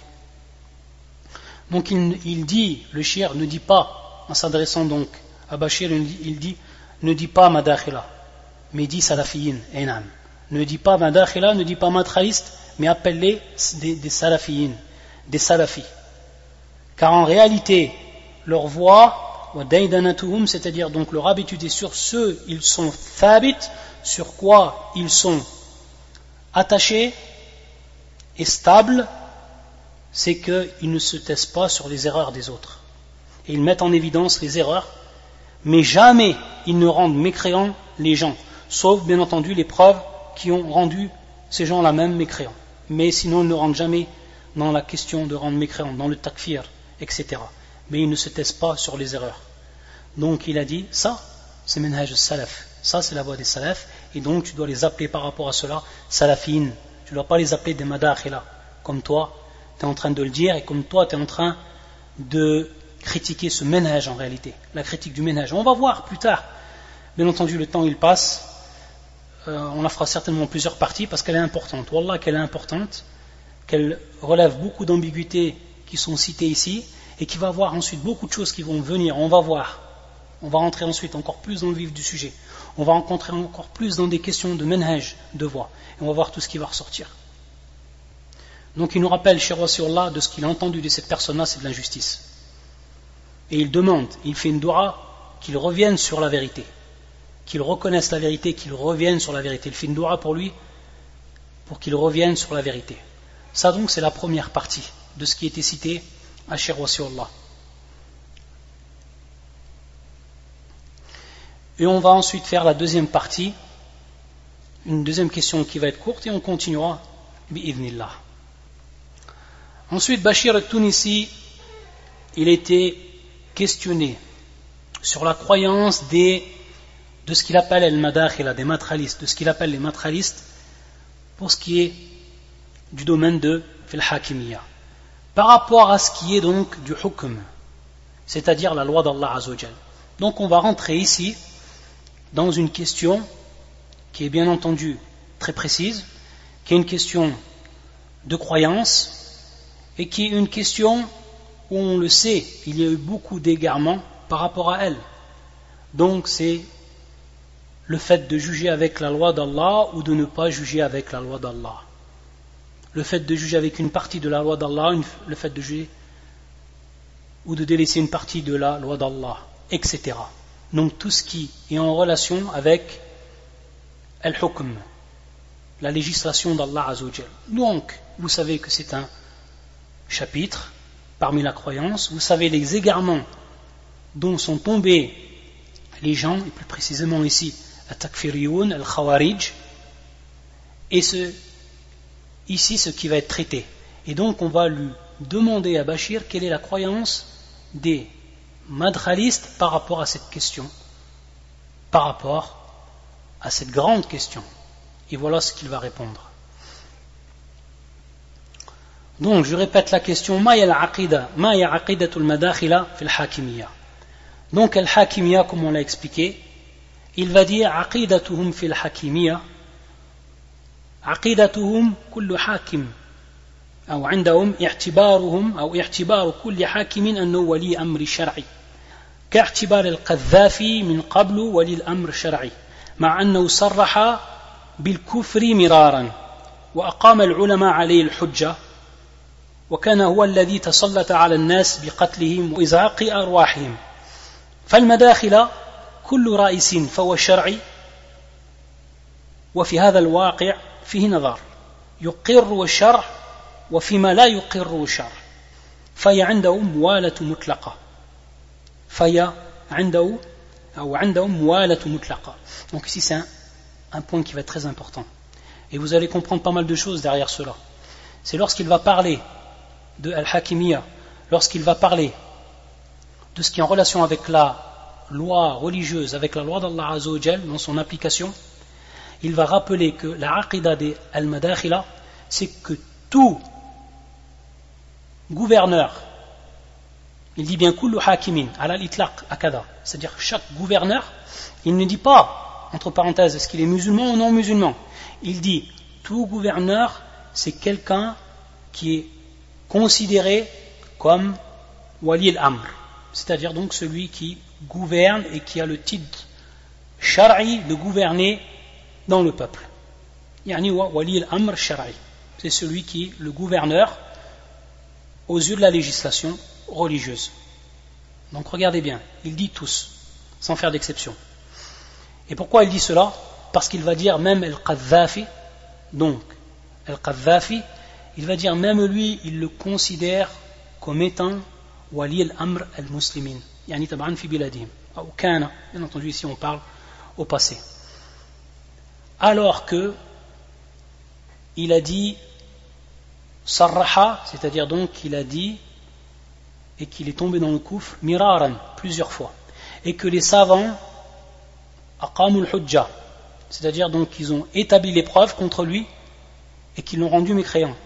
Donc il dit, le shir ne dit pas, en s'adressant donc à Bachir, il dit, ne dit pas madakhila, mais dit salafiyin, enam. Ne dit pas madakhila, ne dit pas madkhaliste, mais appelle-les des salafiyin, des salafis. Car en réalité, leur voix, c'est-à-dire donc leur habitude est sur ceux, ils sont thabit, sur quoi ils sont attachés et stables, c'est qu'ils ne se taisent pas sur les erreurs des autres. Et ils mettent en évidence les erreurs, mais jamais ils ne rendent mécréants les gens, sauf bien entendu les preuves qui ont rendu ces gens-là même mécréants. Mais sinon ils ne rentrent jamais dans la question de rendre mécréants, dans le takfir, etc. Mais ils ne se taisent pas sur les erreurs. Donc il a dit, ça c'est Minhaj al-Salaf, ça c'est la voie des Salaf, et donc tu dois les appeler par rapport à cela Salafin, tu ne dois pas les appeler des Madakhila, comme toi tu es en train de le dire, et comme toi tu es en train de critiquer ce Minhaj en réalité, la critique du Minhaj. On va voir plus tard, bien entendu le temps il passe, on la fera certainement en plusieurs parties parce qu'elle est importante, Wallah qu'elle est importante, qu'elle relève beaucoup d'ambiguïtés qui sont citées ici, et qui va avoir ensuite beaucoup de choses qui vont venir, on va voir. On va rentrer ensuite encore plus dans le vif du sujet. On va rencontrer encore plus dans des questions de manhaj, de voix. Et on va voir tout ce qui va ressortir. Donc il nous rappelle, Cheikh Wasiullah, de ce qu'il a entendu de cette personne-là, c'est de l'injustice. Et il demande, il fait une dua, qu'il revienne sur la vérité. Qu'il reconnaisse la vérité, qu'il revienne sur la vérité. Il fait une dua pour lui, pour qu'il revienne sur la vérité. Ça donc c'est la première partie de ce qui était cité à Cheikh Wasiullah. Et on va ensuite faire la deuxième partie, une deuxième question qui va être courte, et on continuera bi'idhnillah. Ensuite, Bachir al-Tunisi, il était questionné sur la croyance de ce qu'il appelle al-madakhila, des matralistes, de ce qu'il appelle les matralistes, pour ce qui est du domaine de fil-hakimiyya. Par rapport à ce qui est donc du hukm, c'est-à-dire la loi d'Allah Azzawajal. Donc on va rentrer ici dans une question qui est bien entendu très précise, qui est une question de croyance et qui est une question où on le sait, il y a eu beaucoup d'égarements par rapport à elle. Donc c'est le fait de juger avec la loi d'Allah ou de ne pas juger avec la loi d'Allah. Le fait de juger avec une partie de la loi d'Allah, le fait de juger ou de délaisser une partie de la loi d'Allah, etc. Donc tout ce qui est en relation avec al-hukm, la législation d'Allah Azzawajal. Donc, vous savez que c'est un chapitre parmi la croyance, vous savez les égarements dont sont tombés les gens, et plus précisément ici, al-takfiriyoun, al-khawarij, et ici ce qui va être traité. Et donc on va lui demander à Bachir quelle est la croyance des madkhalistes par rapport à cette question, par rapport à cette grande question. Et voilà ce qu'il va répondre. Donc je répète la question, ma ya aqidatul madakhila fil hakimiyya. Donc al-hakimiyya, comme on l'a expliqué, il va dire aqidatuhum fil hakimiyya, عقيدتهم كل حاكم أو عندهم اعتبارهم أو اعتبار كل حاكم أنه ولي أمر شرعي كاعتبار القذافي من قبل ولي الأمر شرعي مع أنه صرح بالكفر مرارا وأقام العلماء عليه الحجة وكان هو الذي تسلط على الناس بقتلهم وإزعاق أرواحهم فالمداخل كل رئيس فهو شرعي وفي هذا الواقع فيه نظر يقر الشرع وفيما لا يقر الشرع فهي عنده موالة مطلقة faya عندهم موالة مطلقة. Donc ici c'est un point qui va être très important. Et vous allez comprendre pas mal de choses derrière cela. C'est lorsqu'il va parler de Al-Hakimiyya, lorsqu'il va parler de ce qui est en relation avec la loi religieuse, avec la loi d'Allah Azza wa Jal, dans son application, il va rappeler que la aqida des Al-Madakhila, c'est que tout gouverneur, il dit bien kullu hakimin, ala al-itlaq, akada, c'est-à-dire chaque gouverneur, il ne dit pas, entre parenthèses, est-ce qu'il est musulman ou non musulman, il dit tout gouverneur, c'est quelqu'un qui est considéré comme wali al-amr, c'est-à-dire donc celui qui gouverne et qui a le titre shar'i de gouverner dans le peuple. Yani wali al-amr shar'i, c'est celui qui est le gouverneur aux yeux de la législation religieuse. Donc regardez bien, il dit tous, sans faire d'exception. Et pourquoi il dit cela? Parce qu'il va dire même Al-Qadhafi, donc Al-Qadhafi, il va dire même lui, il le considère comme étant wali al-amr al-muslimin, yani taban fi biladihim, ou kana, bien entendu ici on parle au passé. Alors que il a dit sarraha, c'est-à-dire donc qu'il a dit et qu'il est tombé dans le kufr miraran, plusieurs fois, et que les savants aqamul hujja, c'est-à-dire donc qu'ils ont établi les preuves contre lui et qu'ils l'ont rendu mécréant,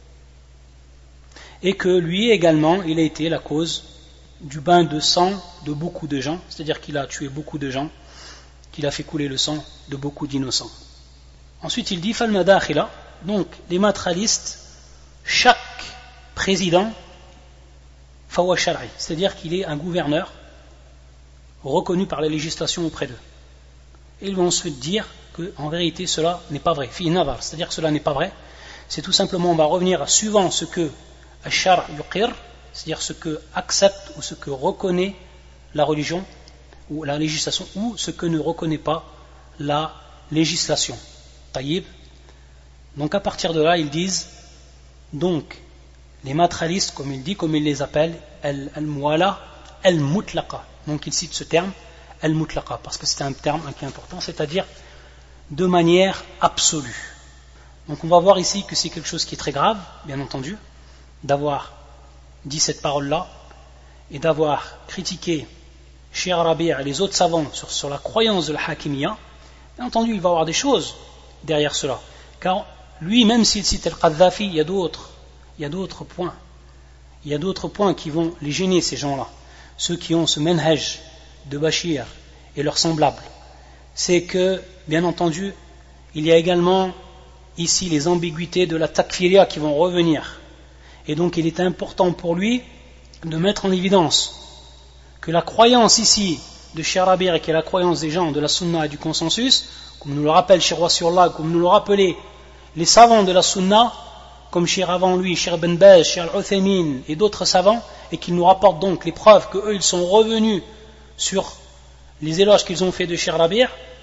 et que lui également il a été la cause du bain de sang de beaucoup de gens, c'est-à-dire qu'il a tué beaucoup de gens, qu'il a fait couler le sang de beaucoup d'innocents. Ensuite il dit fal madakhila, donc les matralistes, chaque président fawa shar'i, c'est-à-dire qu'il est un gouverneur reconnu par la législation auprès d'eux. Et ils vont ensuite dire qu'en vérité cela n'est pas vrai, fi nazar, c'est-à-dire que cela n'est pas vrai, c'est tout simplement on va revenir à suivant ce que al-shar' yuqir, c'est-à-dire ce que accepte ou ce que reconnaît la religion ou la législation, ou ce que ne reconnaît pas la législation. Taïb. Donc à partir de là ils disent donc les matralistes, comme il dit, comme il les appelle, al-muwala al-mutlaqa. Donc il cite ce terme al-mutlaqa parce que c'est un terme qui est important, c'est-à-dire de manière absolue. Donc on va voir ici que c'est quelque chose qui est très grave, bien entendu, d'avoir dit cette parole-là et d'avoir critiqué Cheikh Rabi' et les autres savants sur la croyance de la Hakimiyya. Bien entendu, il va y avoir des choses derrière cela, car lui, même s'il cite Al-Qadhafi, il y a d'autres points qui vont les gêner, ces gens-là, ceux qui ont ce manhaj de Bashir et leurs semblables. C'est que, bien entendu, il y a également ici les ambiguïtés de la takfiriya qui vont revenir. Et donc il est important pour lui de mettre en évidence que la croyance ici de Cheikh Rabi', qui est la croyance des gens de la sunna et du consensus, comme nous le rappelle Cheikh Wasiullah, comme nous le rappelaient les savants de la sunna, comme Cheikh avant lui, Cheikh Ben Baz, Cheikh Al-Uthaymin et d'autres savants, et qu'ils nous rapportent donc les preuves qu'eux ils sont revenus sur les éloges qu'ils ont fait de Cheikh Rabi'.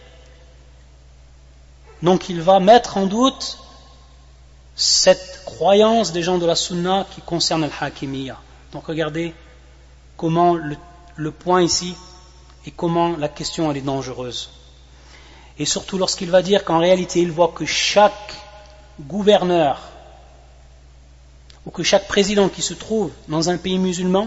Donc il va mettre en doute cette croyance des gens de la sunna qui concerne Al-Hakimiyya. Donc regardez comment le point ici et comment la question elle est dangereuse. Et surtout lorsqu'il va dire qu'en réalité il voit que chaque gouverneur ou que chaque président qui se trouve dans un pays musulman,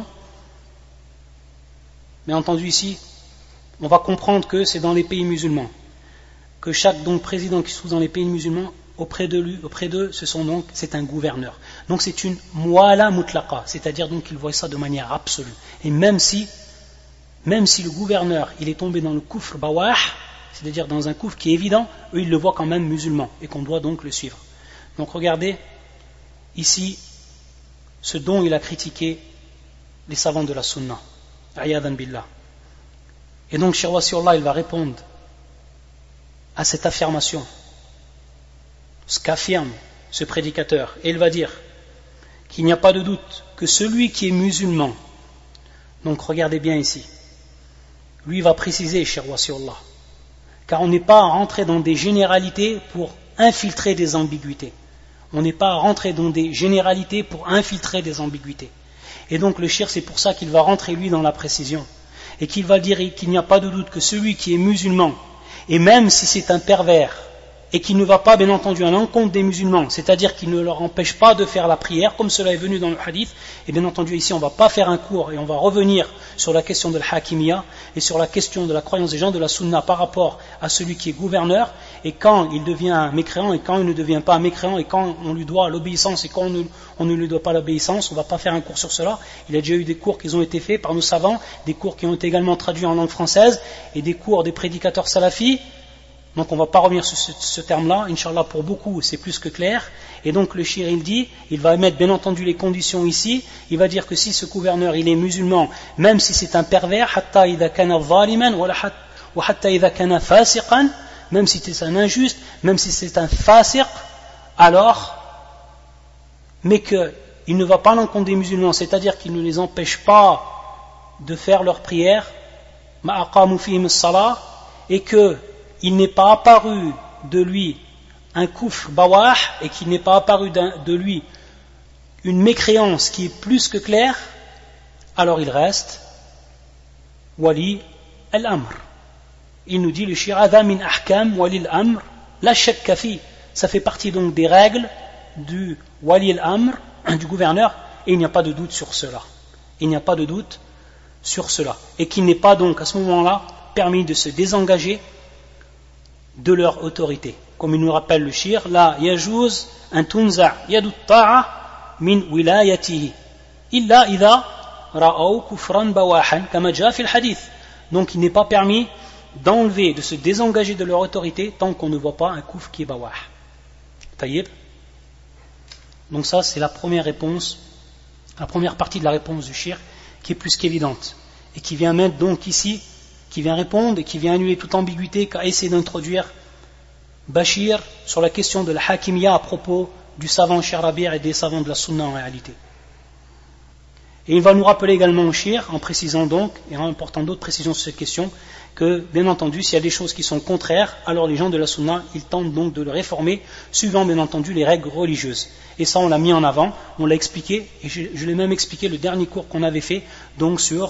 bien entendu ici on va comprendre que c'est dans les pays musulmans, que chaque donc président qui se trouve dans les pays musulmans, auprès d'eux, c'est un gouverneur. Donc c'est une muwala mutlaqa, c'est-à-dire donc qu'ils voient ça de manière absolue. Et même si le gouverneur il est tombé dans le kufr bawah, c'est-à-dire dans un kufr qui est évident, eux ils le voient quand même musulman et qu'on doit donc le suivre. Donc regardez ici ce dont il a critiqué les savants de la sunna. Ayadan billah. Et donc Cheikh Wasiullah il va répondre à cette affirmation, ce qu'affirme ce prédicateur, et il va dire qu'il n'y a pas de doute que celui qui est musulman, donc regardez bien ici, lui va préciser Cheikh Wasiullah, car on n'est pas rentré dans des généralités pour infiltrer des ambiguïtés. On n'est pas rentré dans des généralités pour infiltrer des ambiguïtés. Et donc le shir, c'est pour ça qu'il va rentrer lui dans la précision. et qu'il va dire qu'il n'y a pas de doute que celui qui est musulman, et même si c'est un pervers, et qui ne va pas bien entendu à l'encontre des musulmans, c'est-à-dire qu'il ne leur empêche pas de faire la prière, comme cela est venu dans le hadith, et bien entendu ici on ne va pas faire un cours et on va revenir sur la question de l'hakimiyya et sur la question de la croyance des gens de la sunna par rapport à celui qui est gouverneur, et quand il devient un mécréant et quand il ne devient pas un mécréant, et quand on lui doit l'obéissance et quand on ne lui doit pas l'obéissance. On ne va pas faire un cours sur cela. Il y a déjà eu des cours qui ont été faits par nos savants, des cours qui ont été également traduits en langue française, et des cours des prédicateurs salafis. Donc on ne va pas revenir sur ce terme-là, Inch'Allah, pour beaucoup c'est plus que clair. Et donc le shir il dit, il va mettre bien entendu les conditions ici, il va dire que si ce gouverneur il est musulman, même si c'est un pervers, hatta idha kana zaliman wa hatta idha kana fasiqan, même si c'est un injuste, même si c'est un fasiq, alors, mais qu'il ne va pas à l'encontre des musulmans, c'est-à-dire qu'il ne les empêche pas de faire leur prière, ma aqamu fihim as-salah, et que il n'est pas apparu de lui un kufr bawah et qu'il n'est pas apparu de lui une mécréance qui est plus que claire, alors il reste wali al-amr. Il nous dit le shirada min ahkam wali al-amr la shakka fi. Ça fait partie donc des règles du wali al-amr, du gouverneur, et il n'y a pas de doute sur cela. Il n'y a pas de doute sur cela. Et qu'il n'est pas donc à ce moment-là permis de se désengager de leur autorité. Comme il nous rappelle le shir, la yajouz an tunza yadu ta'a min wilayatihi illa idha ra'aw kufran bawahan kama jaa fi al-hadith. Donc il n'est pas permis d'enlever, de se désengager de leur autorité tant qu'on ne voit pas un kufr qui est bawah. Taïb. Donc ça c'est la première réponse, la première partie de la réponse du shir qui est plus qu'évidente et qui vient mettre donc ici, qui vient répondre et qui vient annuler toute ambiguïté qu'a essayé d'introduire Bachir sur la question de la hakimiyya à propos du savant Shir et des savants de la sunna en réalité. Et il va nous rappeler également au shir, en précisant donc, et en apportant d'autres précisions sur cette question, que bien entendu s'il y a des choses qui sont contraires, alors les gens de la sunna, ils tentent donc de le réformer, suivant bien entendu les règles religieuses. Et ça on l'a mis en avant, on l'a expliqué, et je l'ai même expliqué le dernier cours qu'on avait fait, donc sur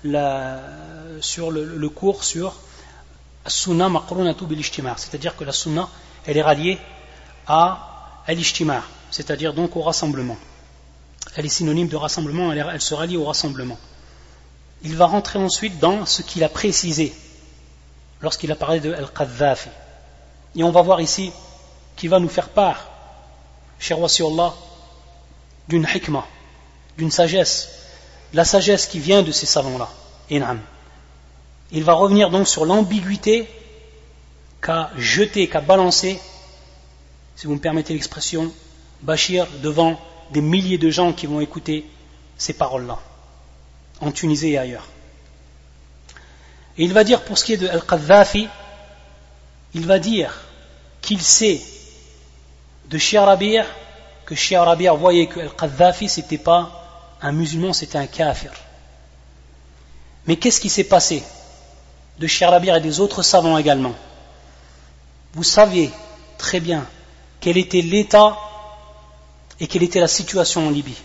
le cours sur Sunna maqrunatu bil ijtima', c'est-à-dire que la sunna elle est ralliée à l'ijtima', c'est-à-dire donc au rassemblement. Elle est synonyme de rassemblement, elle se rallie au rassemblement. Il va rentrer ensuite dans ce qu'il a précisé lorsqu'il a parlé de Al-Qadhafi. Et on va voir ici qu'il va nous faire part, cher Wasiullah, d'une hikmah, d'une sagesse, la sagesse qui vient de ces savants-là. In'am. Il va revenir donc sur l'ambiguïté qu'a jeté, qu'a balancé, si vous me permettez l'expression, Bachir devant des milliers de gens qui vont écouter ces paroles-là, en Tunisie et ailleurs. Et il va dire pour ce qui est de Al-Qadhafi, il va dire qu'il sait de Shir Rabi' que Shir Rabi' voyait que Al-Qadhafi c'était pas un musulman, c'était un kafir. Mais qu'est-ce qui s'est passé de Shir Rabi' et des autres savants également? Vous saviez très bien quel était l'état et quelle était la situation en Libye.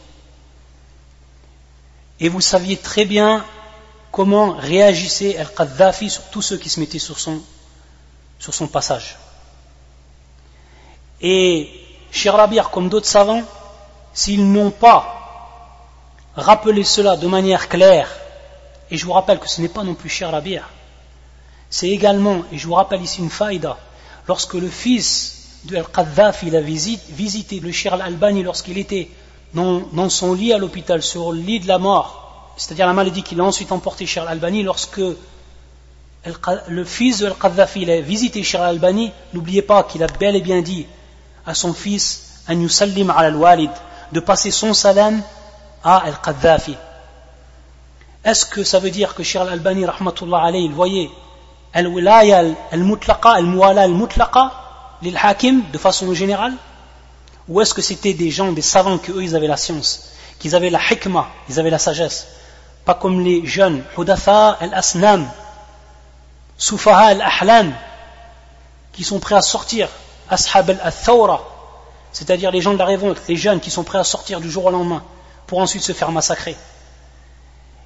Et vous saviez très bien comment réagissait Al-Qadhafi sur tous ceux qui se mettaient sur son passage. Et Shir Rabi' comme d'autres savants, s'ils n'ont pas rappelé cela de manière claire, et je vous rappelle que ce n'est pas non plus Shir Rabi', c'est également, et je vous rappelle ici une faïda, lorsque le fils de Al-Qadhafi il a visité le Shir al-Albani lorsqu'il était dans son lit à l'hôpital, sur le lit de la mort, c'est-à-dire la maladie qu'il a ensuite emporté Shir al-Albani, lorsque le fils de Al-Qadhafi il a visité Shir al-Albani, n'oubliez pas qu'il a bel et bien dit à son fils an yusallim ala al-walid, de passer son salam à Al-Qadhafi. Est-ce que ça veut dire que Shir al-Albani rahmatullah alayhi il voyait al-wilaya al-mutlaqa, al-muwala al-mutlaqa lil hakim de façon générale, ou est-ce que c'était des gens, des savants que eux ils avaient la science, qu'ils avaient la hikmah, ils avaient la sagesse, pas comme les jeunes hudatha al-asnam, sufaha al-ahlam, qui sont prêts à sortir, ashab al-thawra, c'est-à-dire les gens de la révolte, les jeunes qui sont prêts à sortir du jour au lendemain pour ensuite se faire massacrer.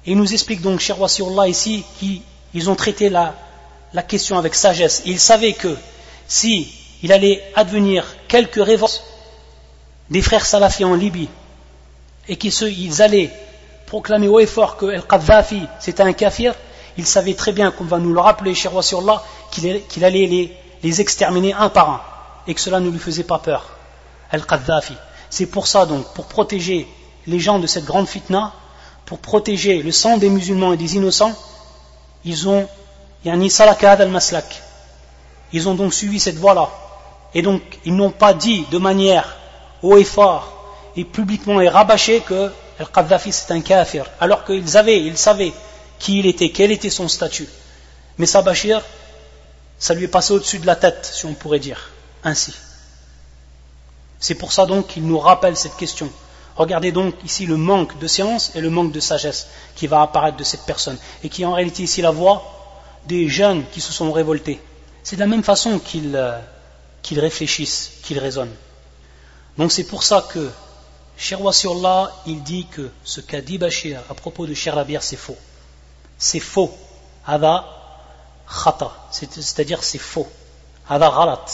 Et il nous explique donc, Cheikh Wasiullah ici, qu'ils ont traité la question avec sagesse. Et ils savaient que si il allait advenir quelques révoltes des frères salafis en Libye, et qu'ils allaient proclamer haut et fort que Al-Qaddafi c'était un kafir, ils savaient très bien, comme va nous le rappeler Cheikh Wasiullah, qu'il allait les exterminer un par un, et que cela ne lui faisait pas peur, Al-Qaddafi. C'est pour ça donc, pour protéger les gens de cette grande fitna, pour protéger le sang des musulmans et des innocents, ils ont salakad al-maslak. Ils ont donc suivi cette voie-là. Et donc, ils n'ont pas dit de manière haut et fort et publiquement et rabâché que Al-Qaddafi c'est un kafir, alors qu'ils savaient qui il était, quel était son statut. Mais ça, Bachir, ça lui est passé au-dessus de la tête, si on pourrait dire ainsi. C'est pour ça donc qu'il nous rappelle cette question. Regardez donc ici le manque de science et le manque de sagesse qui va apparaître de cette personne, et qui est en réalité ici la voix des jeunes qui se sont révoltés. C'est de la même façon qu'ils réfléchissent, qu'ils raisonnent. Donc c'est pour ça que Cheikh Wasiullah, il dit que ce qu'a dit Bachir à propos de Cheikh Rabir, c'est faux. C'est faux. Hada khata, c'est-à-dire c'est faux. Hada ghalat.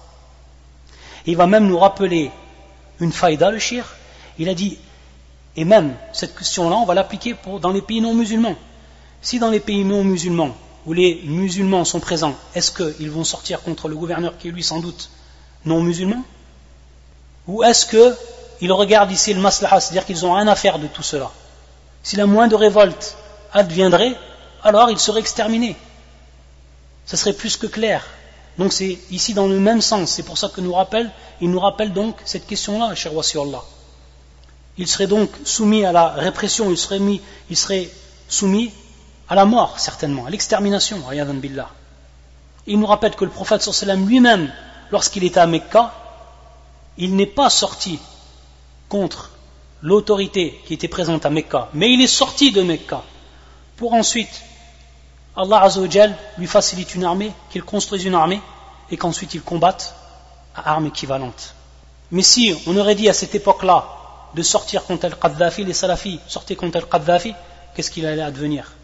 Il va même nous rappeler une faïda, le Cheikh. Il a dit, et même cette question-là, on va l'appliquer dans les pays non musulmans. Si dans les pays non musulmans, où les musulmans sont présents, est-ce qu'ils vont sortir contre le gouverneur qui est lui sans doute non musulman? Ou est-ce qu'ils regardent ici le maslaha, c'est-à-dire qu'ils n'ont rien à faire de tout cela? Si la moindre révolte adviendrait, alors ils seraient exterminés. Ça serait plus que clair. Donc c'est ici dans le même sens. C'est pour ça qu'il nous rappelle donc cette question-là, Cheikh Wasiullah. Il serait donc soumis à la répression, il serait soumis à la mort, certainement, à l'extermination, ayadan billah. Il nous rappelle que le prophète sallallahu alayhi wa sallam lui-même, lorsqu'il était à Mecca, il n'est pas sorti contre l'autorité qui était présente à Mecca, mais il est sorti de Mecca pour ensuite, Allah Azza wa Jal lui facilite une armée, qu'il construise une armée et qu'ensuite il combatte à armes équivalentes. Mais si on aurait dit à cette époque-là de sortir contre Al-Qaddafi, les salafis sortaient contre Al-Qaddafi, qu'est-ce qu'il allait advenir?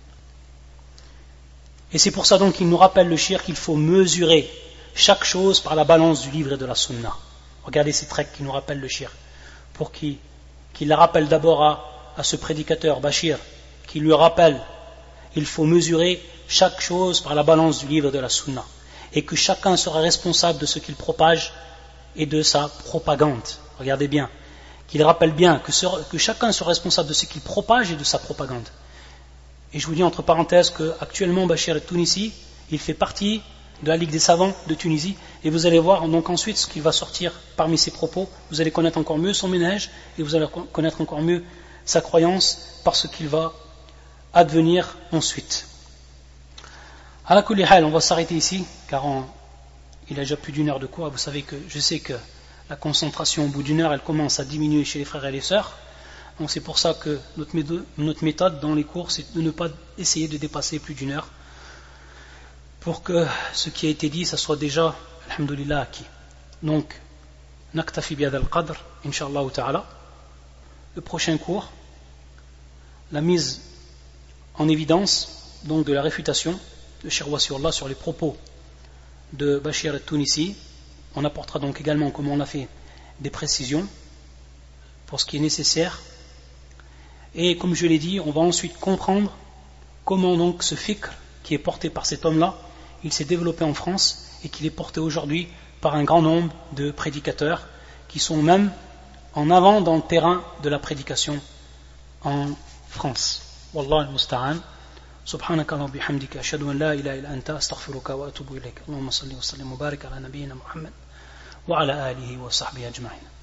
Et c'est pour ça donc qu'il nous rappelle le shirk qu'il faut mesurer chaque chose par la balance du livre et de la sunna. Regardez ces traits qui nous rappellent le shirk, pour qu'il la rappelle d'abord à ce prédicateur Bachir, qui lui rappelle il faut mesurer chaque chose par la balance du livre et de la sunna, et que chacun sera responsable de ce qu'il propage et de sa propagande. Regardez bien, qu'il rappelle bien que chacun sera responsable de ce qu'il propage et de sa propagande. Et je vous dis entre parenthèses qu'actuellement Bachir al-Tunisi, il fait partie de la Ligue des savants de Tunisie, et vous allez voir donc ensuite ce qui va sortir parmi ses propos. Vous allez connaître encore mieux son ménage, et vous allez connaître encore mieux sa croyance par ce qu'il va advenir ensuite. Ala kulli hal, on va s'arrêter ici, car il a déjà plus d'une heure de cours. Vous savez que je sais que la concentration au bout d'une heure, elle commence à diminuer chez les frères et les sœurs. Donc c'est pour ça que notre méthode dans les cours, c'est de ne pas essayer de dépasser plus d'une heure, pour que ce qui a été dit, ça soit déjà, alhamdulillah, acquis. Donc, naktafi bi hadha al-qadr, inshallah ta'ala. Le prochain cours, la mise en évidence donc de la réfutation de Cheikh Wasiullah sur les propos de Bachir al-Tunisi. On apportera donc également, comme on l'a fait, des précisions pour ce qui est nécessaire. Et comme je l'ai dit, on va ensuite comprendre comment donc ce fikr qui est porté par cet homme-là, il s'est développé en France et qu'il est porté aujourd'hui par un grand nombre de prédicateurs qui sont même en avant dans le terrain de la prédication en France. Wallah al-musta'an. سبحانك اللهم وبحمدك أشهد أن لا إله إلا أنت أستغفرك وأتوب إليك اللهم صل وسلم وبارك على نبينا محمد وعلى آله وصحبه أجمعين